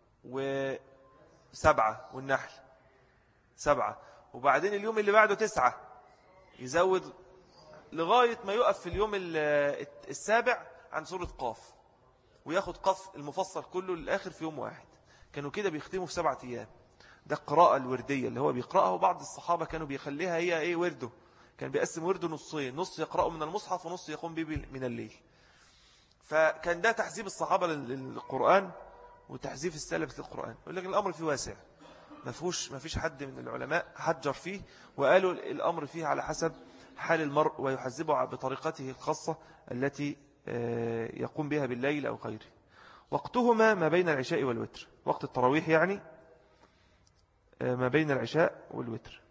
وسبعة والنحل سبعة. وبعدين اليوم اللي بعده تسعة، يزود لغاية ما يقف في اليوم السابع عن سورة قاف، وياخد قاف المفصل كله للآخر في يوم واحد. كانوا كده بيختموا في سبعة أيام. ده القراءة الوردية اللي هو بيقرأها، وبعض الصحابة كانوا بيخليها هي إيه ورده. كان بيقسم ورده نصين، نص يقرأه من المصحف ونص يقوم به من الليل. فكان ده تحزيب الصحابة للقرآن وتحزيف السلف للقرآن. ولكن الأمر فيه واسع، ما فيهوش ما فيش حد من العلماء حجر فيه، وقالوا الأمر فيه على حسب حال المرء، ويحزبه بطريقته الخاصة التي يقوم بها بالليل أو غيره. وقتهما ما بين العشاء والوتر، وقت التراويح يعني ما بين العشاء والوتر.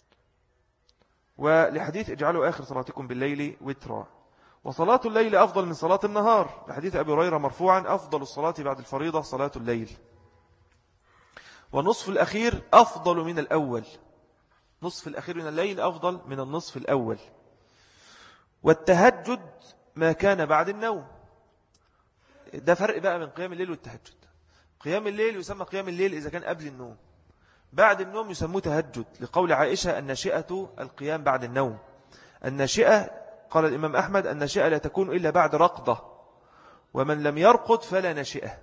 ولحديث اجعلوا آخر صلاتكم بالليل وترا. وصلاة الليل أفضل من صلاة النهار، لحديث أبي هريرة مرفوعا أفضل الصلاة بعد الفريضة صلاة الليل. والنصف الأخير أفضل من الأول، نصف الأخير من الليل أفضل من النصف الأول. والتهجد ما كان بعد النوم. ده فرق بقى من قيام الليل والتهجد. قيام الليل يسمى قيام الليل إذا كان قبل النوم، بعد النوم يسموه تهجد، لقول عائشة الناشئة القيام بعد النوم. الناشئة قال الإمام أحمد الناشئة لا تكون إلا بعد رقضة، ومن لم يرقض فلا ناشئة.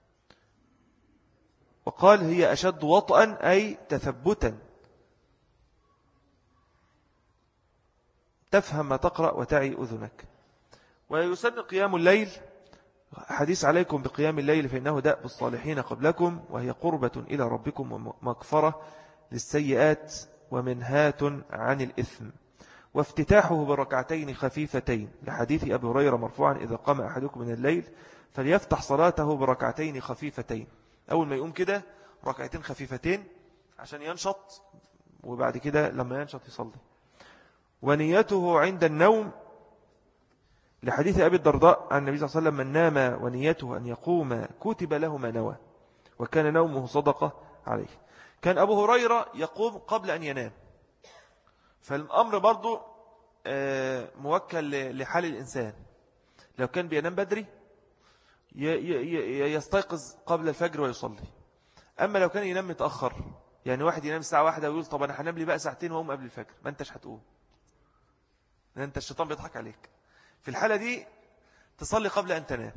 وقال هي أشد وطئا أي تثبتا، تفهم ما تقرأ وتعي أذنك. ويسن قيام الليل، حديث عليكم بقيام الليل فإنه دأب الصالحين قبلكم، وهي قربة إلى ربكم ومغفرة للسيئات ومنهات عن الإثم. وافتتاحه بركعتين خفيفتين، لحديث أبي هريرة مرفوعا إذا قام أحدكم من الليل فليفتح صلاته بركعتين خفيفتين. أول ما يقوم كده ركعتين خفيفتين عشان ينشط، وبعد كده لما ينشط يصلي. ونيته عند النوم، لحديث أبي الدرداء عن النبي صلى الله عليه وسلم من نام ونيته أن يقوم كتب له ما نوى، وكان نومه صدقة عليه. كان أبو هريرة يقوم قبل أن ينام، فالأمر برضو موكل لحال الإنسان. لو كان بينام بدري يستيقظ قبل الفجر ويصلي. أما لو كان ينام متأخر، يعني واحد ينام الساعة واحدة ويقول طب أنا هنام لي بقى ساعتين وأقوم قبل الفجر، ما أنتش هتقوم، لأن أنت الشيطان بيضحك عليك. في الحالة دي تصلي قبل أن تنام.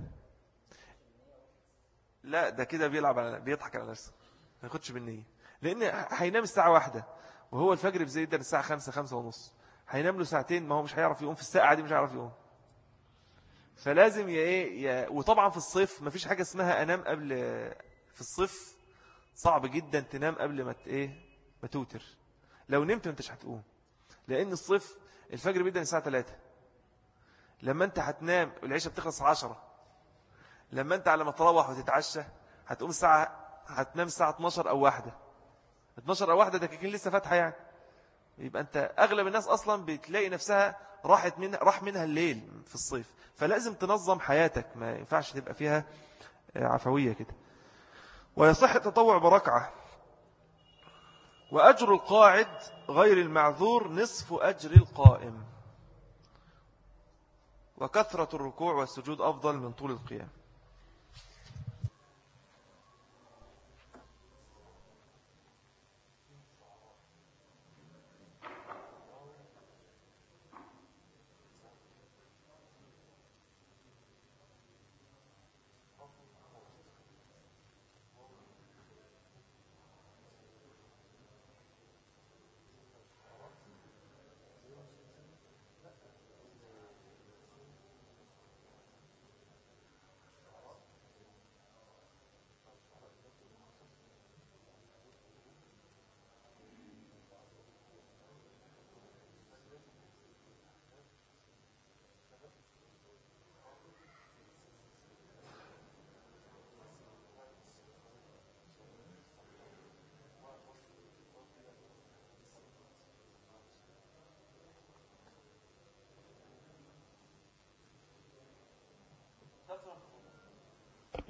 لا ده كده بيلعب على بيضحك على نفسه، ما ياخدش بالنية، لأن هينام الساعة واحدة وهو الفجر بزيدا الساعة خمسة خمسة ونص، هينام له ساعتين، ما هو مش هيعرف يقوم في الساعة دي، مش هيعرف يقوم. فلازم ي ايه. وطبعا في الصيف ما فيش حاجة اسمها أنام قبل، في الصيف صعب جدا تنام قبل ما ايه ما توتر. لو نمت انتش هتقوم، لأن الصيف الفجر بيبدأ الساعة ثلاثة، لما انت هتنام العشاء بتخلص عشرة، لما انت على ما تروح وتتعشى هتقوم الساعة، هتنام الساعة اتناشر أو واحدة، اتناشر أو واحدة ده كان لسه فاتحة يعني. يبقى انت أغلب الناس أصلا بتلاقي نفسها راحت منها راح منها الليل في الصيف. فلازم تنظم حياتك، ما ينفعش تبقى فيها عفوية كده. ويصح التطوع بركعة. وأجر القاعد غير المعذور نصف أجر القائم. وكثرة الركوع والسجود أفضل من طول القيام.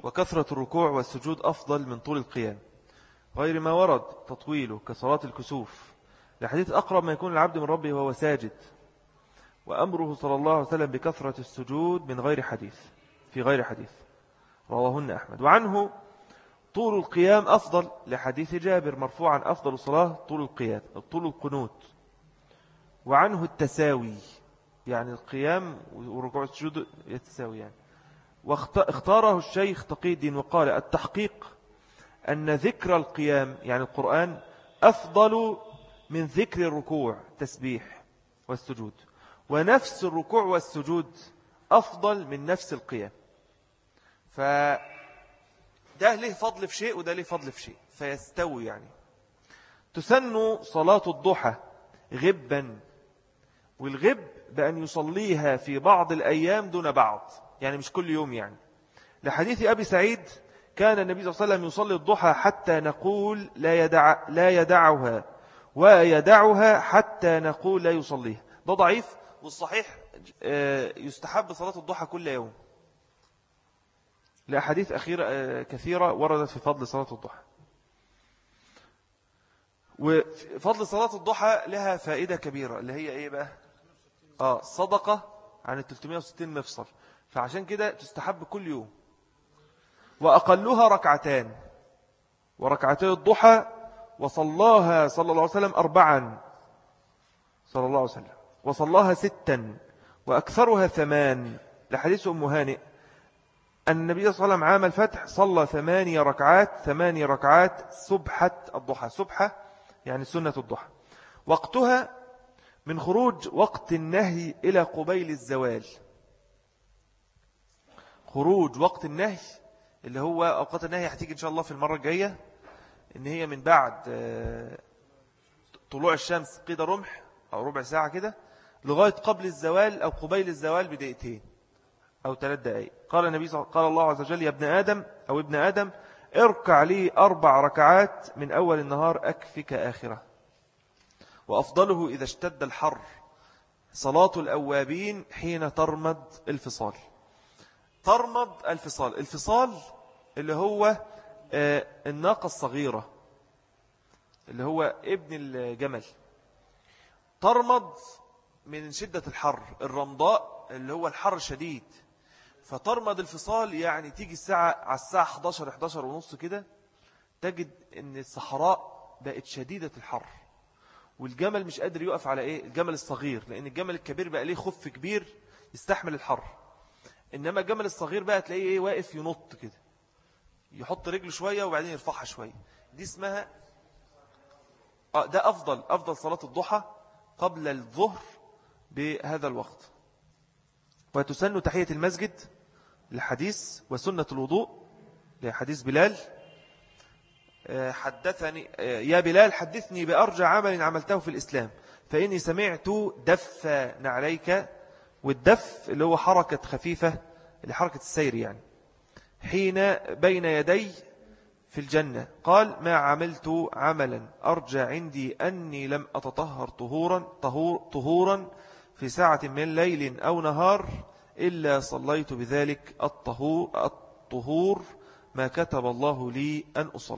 وكثرة الركوع والسجود أفضل من طول القيام، غير ما ورد تطويله كصلاة الكسوف، لحديث أقرب ما يكون العبد من ربه وهو ساجد، وأمره صلى الله عليه وسلم بكثرة السجود من غير حديث في غير حديث رواهن أحمد. وعنه طول القيام أفضل، لحديث جابر مرفوعا أفضل الصلاة طول القيام طول القنوت. وعنه التساوي، يعني القيام وركوع السجود يتساوي يعني. واختاره الشيخ تقي الدين وقال التحقيق أن ذكر القيام يعني القرآن أفضل من ذكر الركوع تسبيح والسجود، ونفس الركوع والسجود أفضل من نفس القيام. فده له فضل في شيء وده له فضل في شيء فيستوي يعني. تسن صلاة الضحى غبا، والغب بأن يصليها في بعض الأيام دون بعض، يعني مش كل يوم يعني. لحديث أبي سعيد كان النبي صلى الله عليه وسلم يصلي الضحى حتى نقول لا, يدع لا يدعها ويدعها حتى نقول لا يصليها. ده ضعيف، والصحيح يستحب صلاة الضحى كل يوم، لأحاديث أخيرة كثيرة وردت في فضل صلاة الضحى. وفضل صلاة الضحى لها فائدة كبيرة اللي هي إيه بقى؟ آه صدقة عن الثلاثمائة وستين مفصل، فعشان كده تستحب كل يوم. وأقلها ركعتان، وركعتي الضحى وصلاها صلى الله عليه وسلم أربعا صلى الله عليه وسلم، وصلاها ستا، وأكثرها ثمان، لحديث أم هانئ أن النبي صلى الله عليه وسلم عام الفتح صلى ثمانية ركعات ثمانية ركعات سبحة الضحى. سبحة يعني سنة الضحى. وقتها من خروج وقت النهي إلى قبيل الزوال. خروج وقت النهي اللي هو أوقات النهي هتيجي إن شاء الله في المرة الجاية، إن هي من بعد طلوع الشمس قيد رمح أو ربع ساعة كده لغاية قبل الزوال أو قبيل الزوال بدقيقتين أو ثلاث دقائق. قال النبي صلى قال الله عز وجل يا ابن آدم أو ابن آدم اركع لي أربع ركعات من أول النهار أكفك آخرة. وأفضله إذا اشتد الحر صلاة الأوابين حين ترمد الفصال. ترمد الفصال، الفصال اللي هو الناقة الصغيرة اللي هو ابن الجمل. ترمد من شدة الحر، الرمضاء اللي هو الحر الشديد. فترمد الفصال يعني تيجي الساعة على الساعة حداشر حداشر ونص كده تجد ان الصحراء بقت شديدة الحر، والجمل مش قادر يقف على ايه الجمل الصغير، لان الجمل الكبير بقى ليه خف كبير يستحمل الحر، انما الجمل الصغير بقى تلاقيه ايه واقف ينط كده، يحط رجله شوية وبعدين يرفعها شوية. دي اسمها آه ده أفضل أفضل صلاة الضحى قبل الظهر بهذا الوقت. وتسن تحية المسجد الحديث، وسنة الوضوء لحديث بلال حدثني يا بلال حدثني بأرجى عمل عملته في الإسلام فإني سمعت دف نعليك، والدف اللي هو حركة خفيفة لحركة السير يعني حين بين يدي في الجنة. قال ما عملت عملا أرجى عندي أني لم أتطهر طهورا, طهور طهورا في ساعة من ليل أو نهار إلا صليت بذلك الطهور, الطهور ما كتب الله لي أن أصلي.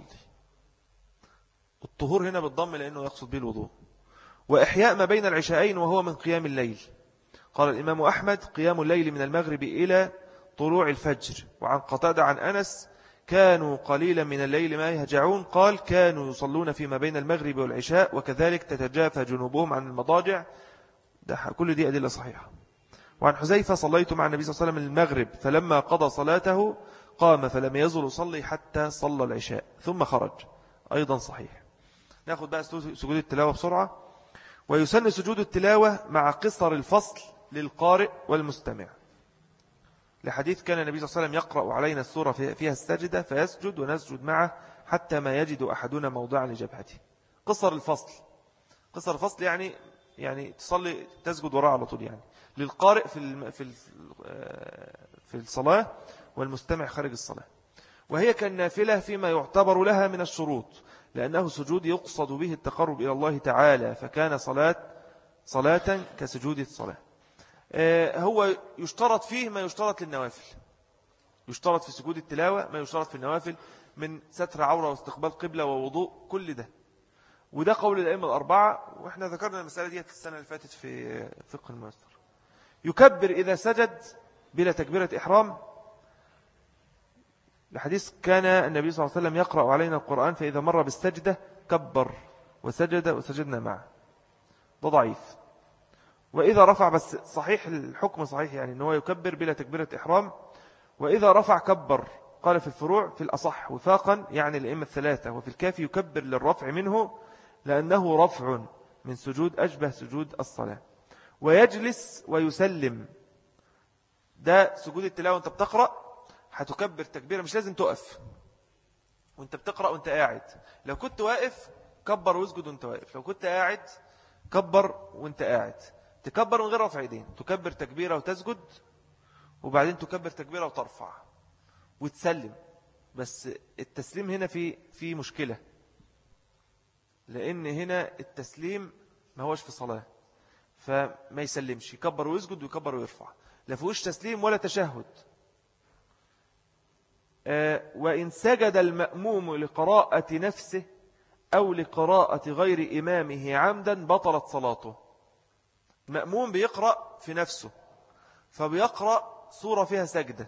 الطهور هنا بالضم لأنه يقصد به الوضوء. وإحياء ما بين العشاءين وهو من قيام الليل. قال الإمام أحمد قيام الليل من المغرب إلى طلوع الفجر. وعن قتادة عن أنس كانوا قليلا من الليل ما يهجعون، قال كانوا يصلون فيما بين المغرب والعشاء وكذلك تتجافى جنوبهم عن المضاجع. ده كل دي أدلة صحيحة. وعن حذيفة صليت مع النبي صلى الله عليه وسلم المغرب فلما قضى صلاته قام فلم يزل يصلي حتى صلى العشاء ثم خرج، أيضا صحيح. نأخذ بقى سجود التلاوة بسرعة. ويسن سجود التلاوة مع قصر الفصل للقارئ والمستمع، لحديث كان النبي صلى الله عليه وسلم يقرأ علينا السورة فيها السجدة فيسجد ونسجد معه حتى ما يجد أحدنا موضعا لجبهته. قصر الفصل، قصر الفصل يعني يعني تصلي تسجد وراء على طول، يعني للقارئ في في في الصلاة والمستمع خارج الصلاة. وهي كالنافلة فيما يعتبر لها من الشروط، لأنه سجود يقصد به التقرب إلى الله تعالى، فكان صلاة صلاة كسجود الصلاة. هو يشترط فيه ما يشترط للنوافل، يشترط في سجود التلاوة ما يشترط في النوافل من ستر عورة واستقبال قبلة ووضوء كل ده. وده قول الأئمة الأربعة، وإحنا ذكرنا المسألة دي في السنة اللي فاتت في فقه الميسر. يكبر إذا سجد بلا تكبيرة إحرام، الحديث كان النبي صلى الله عليه وسلم يقرأ علينا القرآن فإذا مر بالسجدة كبر وسجد وسجدنا معه، ده ضعيف. وإذا رفع، بس صحيح الحكم صحيح يعني أنه يكبر بلا تكبيرة إحرام، وإذا رفع كبر. قال في الفروع في الأصح وفاقا يعني الأئمة الثلاثة، وفي الكافي يكبر للرفع منه لأنه رفع من سجود أشبه سجود الصلاة. ويجلس ويسلم، ده سجود التلاوة وانت بتقرأ هتكبر تكبيرة، مش لازم تقف وانت بتقرأ وانت قاعد. لو كنت واقف كبر واسجد وانت واقف، لو كنت قاعد كبر وانت قاعد. تكبر من غير رفع ايدين، تكبر تكبيرة وتسجد، وبعدين تكبر تكبيرة وترفع وتسلم. بس التسليم هنا في في مشكلة، لأن هنا التسليم ما هوش في صلاة، فما يسلمش، يكبر ويسجد ويكبر ويرفع، لا فيهوش تسليم ولا تشهد. آه وإن سجد المأموم لقراءة نفسه أو لقراءة غير إمامه عمدا بطلت صلاته. المأموم بيقرأ في نفسه، فبيقرأ سورة فيها سجدة،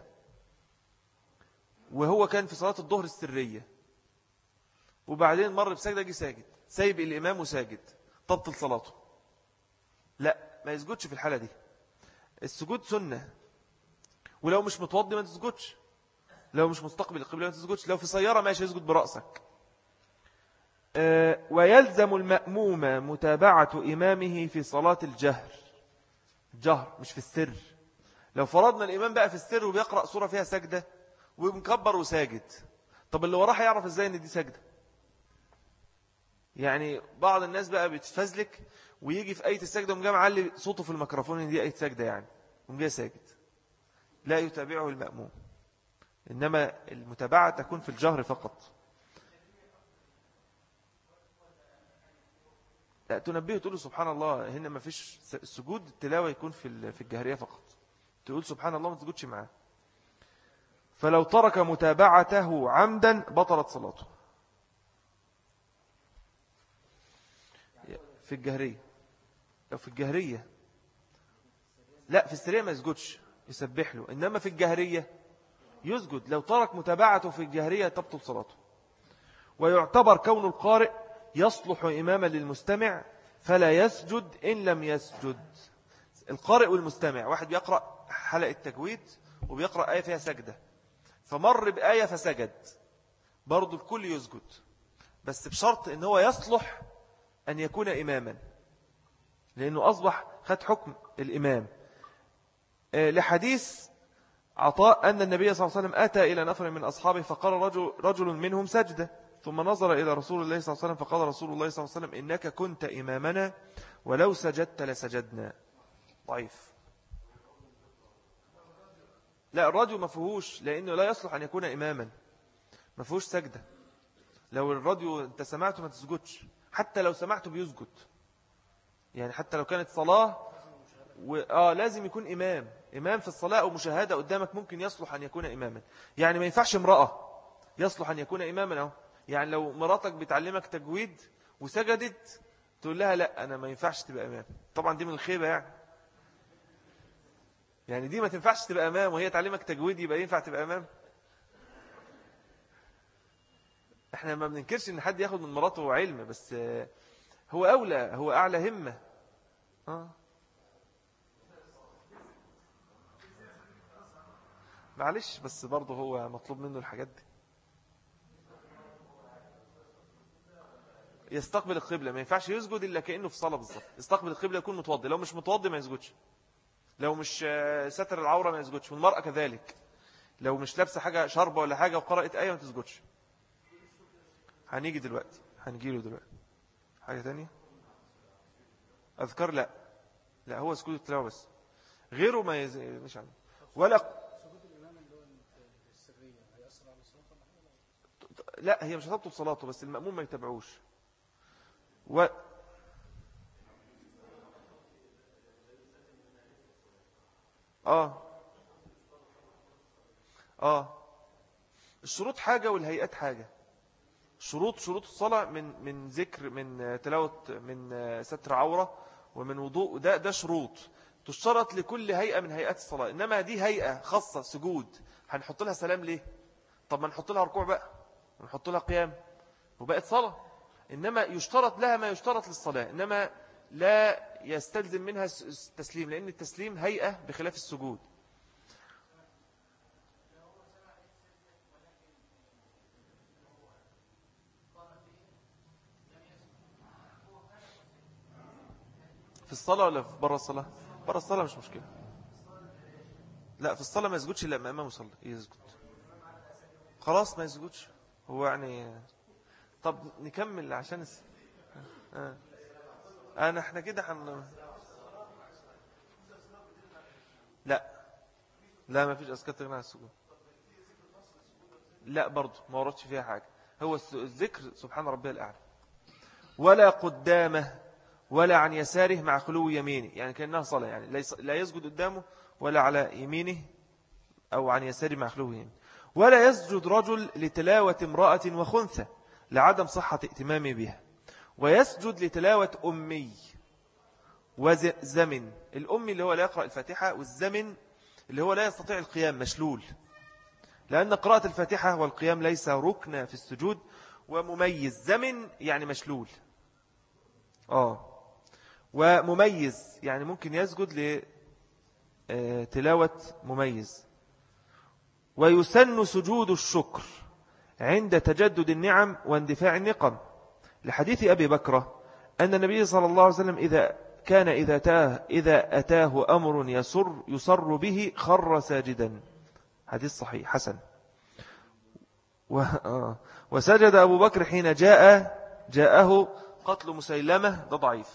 وهو كان في صلاة الظهر السرية، وبعدين مر بسجدة جي ساجد، سايب الإمام وساجد، تبطل صلاته. لا، ما يسجدش في الحالة دي. السجود سنة، ولو مش متوضي ما تسجدش، لو مش مستقبل القبلة ما تسجدش، لو في سيارة ماشي يسجد برأسك. أه ويلزم المأموم متابعة إمامه في صلاة الجهر، جهر مش في السر. لو فرضنا الإمام بقى في السر وبيقرأ سورة فيها سجدة ومكبر وساجد، طب اللي وراه يعرف ازاي ان دي سجدة؟ يعني بعض الناس بقى بتفزلك ويجي في آية السجدة ومجا معلي صوته في الميكروفون ان دي آية سجدة يعني، ومجا ساجد. لا يتابعه المأموم، إنما المتابعة تكون في الجهر فقط. لا تنبيه تقول سبحان الله، هنا ما فيش سجود التلاوة يكون في في الجهرية فقط، تقول سبحان الله ما تسجدش معاه. فلو ترك متابعته عمدا بطلت صلاته في الجهرية. لو في الجهرية لا، في السرية ما يسجدش، يسبح له، إنما في الجهرية يسجد. لو ترك متابعته في الجهرية تبطل صلاته. ويعتبر كون القارئ يصلح إماما للمستمع فلا يسجد إن لم يسجد. القارئ والمستمع، واحد بيقرأ حلقة تجويد وبيقرأ آية فيها سجدة، فمر بآية فسجد، برضو الكل يسجد، بس بشرط إن هو يصلح أن يكون إماما، لأنه أصبح خد حكم الإمام. لحديث عطاء أن النبي صلى الله عليه وسلم أتى إلى نفر من أصحابه فقال رجل, رجل منهم سجدة، ثم نظر إلى رسول الله صلى الله عليه وسلم فقال رسول الله صلى الله عليه وسلم إنك كنت إمامنا ولو سجدت لسجدنا. ضعيف. لا، الراديو ما فيهوش، لأنه لا يصلح أن يكون إماما، ما فيهوش سجدة. لو الراديو أنت سمعته ما تسجدش، حتى لو سمعته بيسجد، يعني حتى لو كانت صلاة و... آه لازم يكون إمام. إمام في الصلاة أو مشاهدة قدامك ممكن يصلح أن يكون إماما. يعني ما ينفعش امرأة يصلح أن يكون إماما أو. يعني لو مراتك بتعلمك تجويد وسجدت تقول لها لا أنا ما ينفعش تبقى إمام، طبعا دي من الخيبة يعني. يعني دي ما تنفعش تبقى إمام وهي تعلمك تجويد، يبقى ينفع تبقى إمام؟ احنا ما بننكرش ان حد ياخد من مراته علم، بس هو أولى، هو أعلى همة. آه. معلش، بس برضه هو مطلوب منه الحاجات دي. يستقبل القبلة، ما ينفعش يسجد إلا كأنه في صلاة بالظبط. يستقبل القبلة يكون متوضي، لو مش متوضي ما يسجدش، لو مش ستر العورة ما يسجدش، والمرأة كذلك لو مش لابسة حاجة شربة ولا حاجة وقرأت آية ما تسجدش. هنيجي دلوقتي، هنجيله دلوقتي. حاجة تانية أذكر؟ لا لا، هو سجود التلاوة بس، غيره ما يز... مش عنه. ولا لا، هي مش هتبطل صلاته، بس المأموم ما يتبعوش. و... آه آه الشروط حاجة والهيئات حاجة. شروط شروط الصلاة من من ذكر، من تلاوة، من ستر عورة، ومن وضوء. ده ده شروط تشترط لكل هيئة من هيئات الصلاة. إنما دي هيئة خاصة سجود، هنحط لها سلام ليه؟ طب ما نحط لها ركوع بقى، ونحط لها قيام، وبقت صلاة. إنما يشترط لها ما يشترط للصلاة، إنما لا يستلزم منها التسليم، لأن التسليم هيئة بخلاف السجود. في الصلاة ولا في برا الصلاة؟ برا الصلاة مش مشكلة. لا في الصلاة ما يسجدش إلا أمام يصلي يسجد، خلاص ما يسجدش هو يعني. طب نكمل عشان الس... آه. أنا احنا كده حن... لا لا ما فيش أذكار تغنى عن السجود. لا برضو ما وردش فيها حاجة. هو الذكر سبحان ربي الأعلى، ولا قدامه ولا عن يساره مع خلو يمينه، يعني كأنها صلاة، يعني لا يسجد قدامه ولا على يمينه أو عن يساره مع خلو يمينه. ولا يسجد رجل لتلاوة امرأة وخنثى لعدم صحة ائتمامه بها. ويسجد لتلاوة أمي وزمن. الأمي اللي هو لا يقرأ الفاتحة، والزمن اللي هو لا يستطيع القيام مشلول، لأن قراءة الفاتحة والقيام ليس ركن في السجود. ومميز زمن يعني مشلول. آه ومميز يعني ممكن يسجد لتلاوة مميز. ويسن سجود الشكر عند تجدد النعم واندفاع النقم، لحديث أبي بكرة أن النبي صلى الله عليه وسلم إذا كان إذا أتاه, إذا أتاه أمر يسر, يسر به خر ساجدا. حديث صحيح حسن. و... آه. وسجد أبو بكر حين جاء جاءه قتل مسيلمة، ده ضعيف.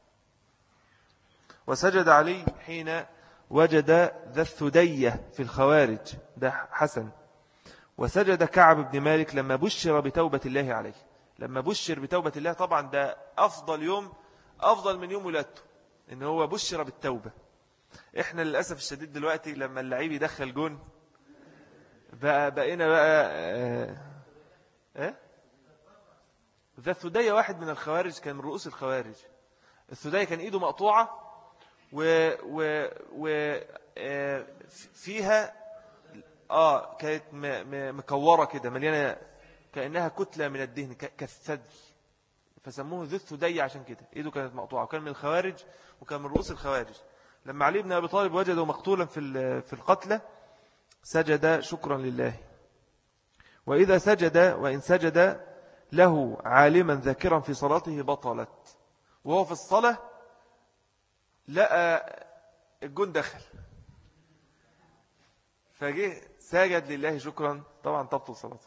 وسجد علي حين وجد ذا الثدية في الخوارج، ده حسن. وسجد كعب بن مالك لما بشر بتوبة الله عليه، لما بشر بتوبة الله. طبعا ده أفضل يوم، أفضل من يوم ولادته، إن هو بشر بالتوبة. إحنا للأسف الشديد دلوقتي لما اللعيب يدخل جون بقى بقينا بقى آه آه ذا الثدية واحد من الخوارج، كان من رؤوس الخوارج. الثدية كان إيده مقطوعة و و و آه فيها آه كانت مكورة كده مليانة كأنها كتلة من الدهن كالثدي، فسموه ذو الثدي عشان كده. إيده كانت مقطوعة، وكان من الخوارج وكان من رؤوس الخوارج. لما علي بن أبي طالب وجده مقتولا في في القتلى سجد شكرا لله. وإذا سجد وإن سجد له عالما ذاكرا في صلاته بطلت. وهو في الصلاة لقى الجون دخل فجه سجد لله شكرا، طبعا تبطل صلاته.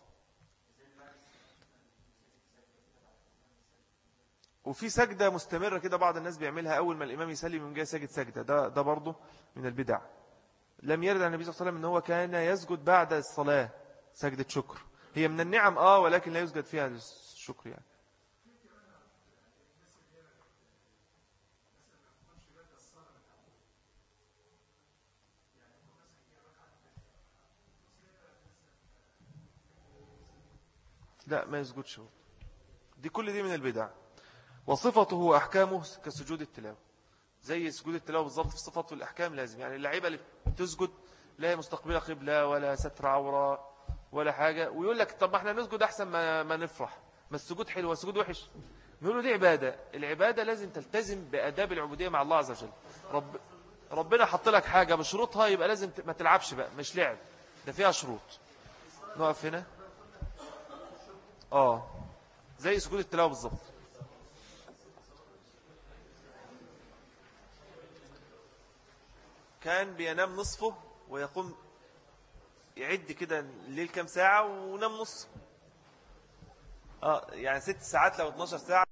وفي سجدة مستمرة كده بعض الناس بيعملها أول ما الإمام يسلم يوم جاي ساجد سجدة، ده ده برضه من البدع. لم يرد عن النبي صلى الله عليه وسلم أنه كان يسجد بعد الصلاة سجدة شكر. هي من النعم آه ولكن لا يسجد فيها الشكر يعني. لا ما يسجدش، دي كل دي من البدع. وصفته وأحكامه كسجود التلاوة، زي سجود التلاوة بالضبط في الصفات والأحكام لازم. يعني اللعيبة اللي تسجد لا مستقبلة قبلة ولا ستر عورة ولا حاجة، ويقول لك طب ما احنا نسجد أحسن ما, ما نفرح، ما السجود حلو والسجود وحش. نقول له دي عبادة، العبادة لازم تلتزم بأداب العبودية مع الله عز وجل. رب ربنا حط لك حاجة بشروطها، يبقى لازم ما تلعبش بقى، مش لعب، ده فيها شروط. نقف هنا. آه زي سجود التلاوة بالضبط. كان بينام نصفه ويقوم يعد كده الليل كام ساعة ونام نص. آه يعني ست ساعات لو اتناشر ساعة.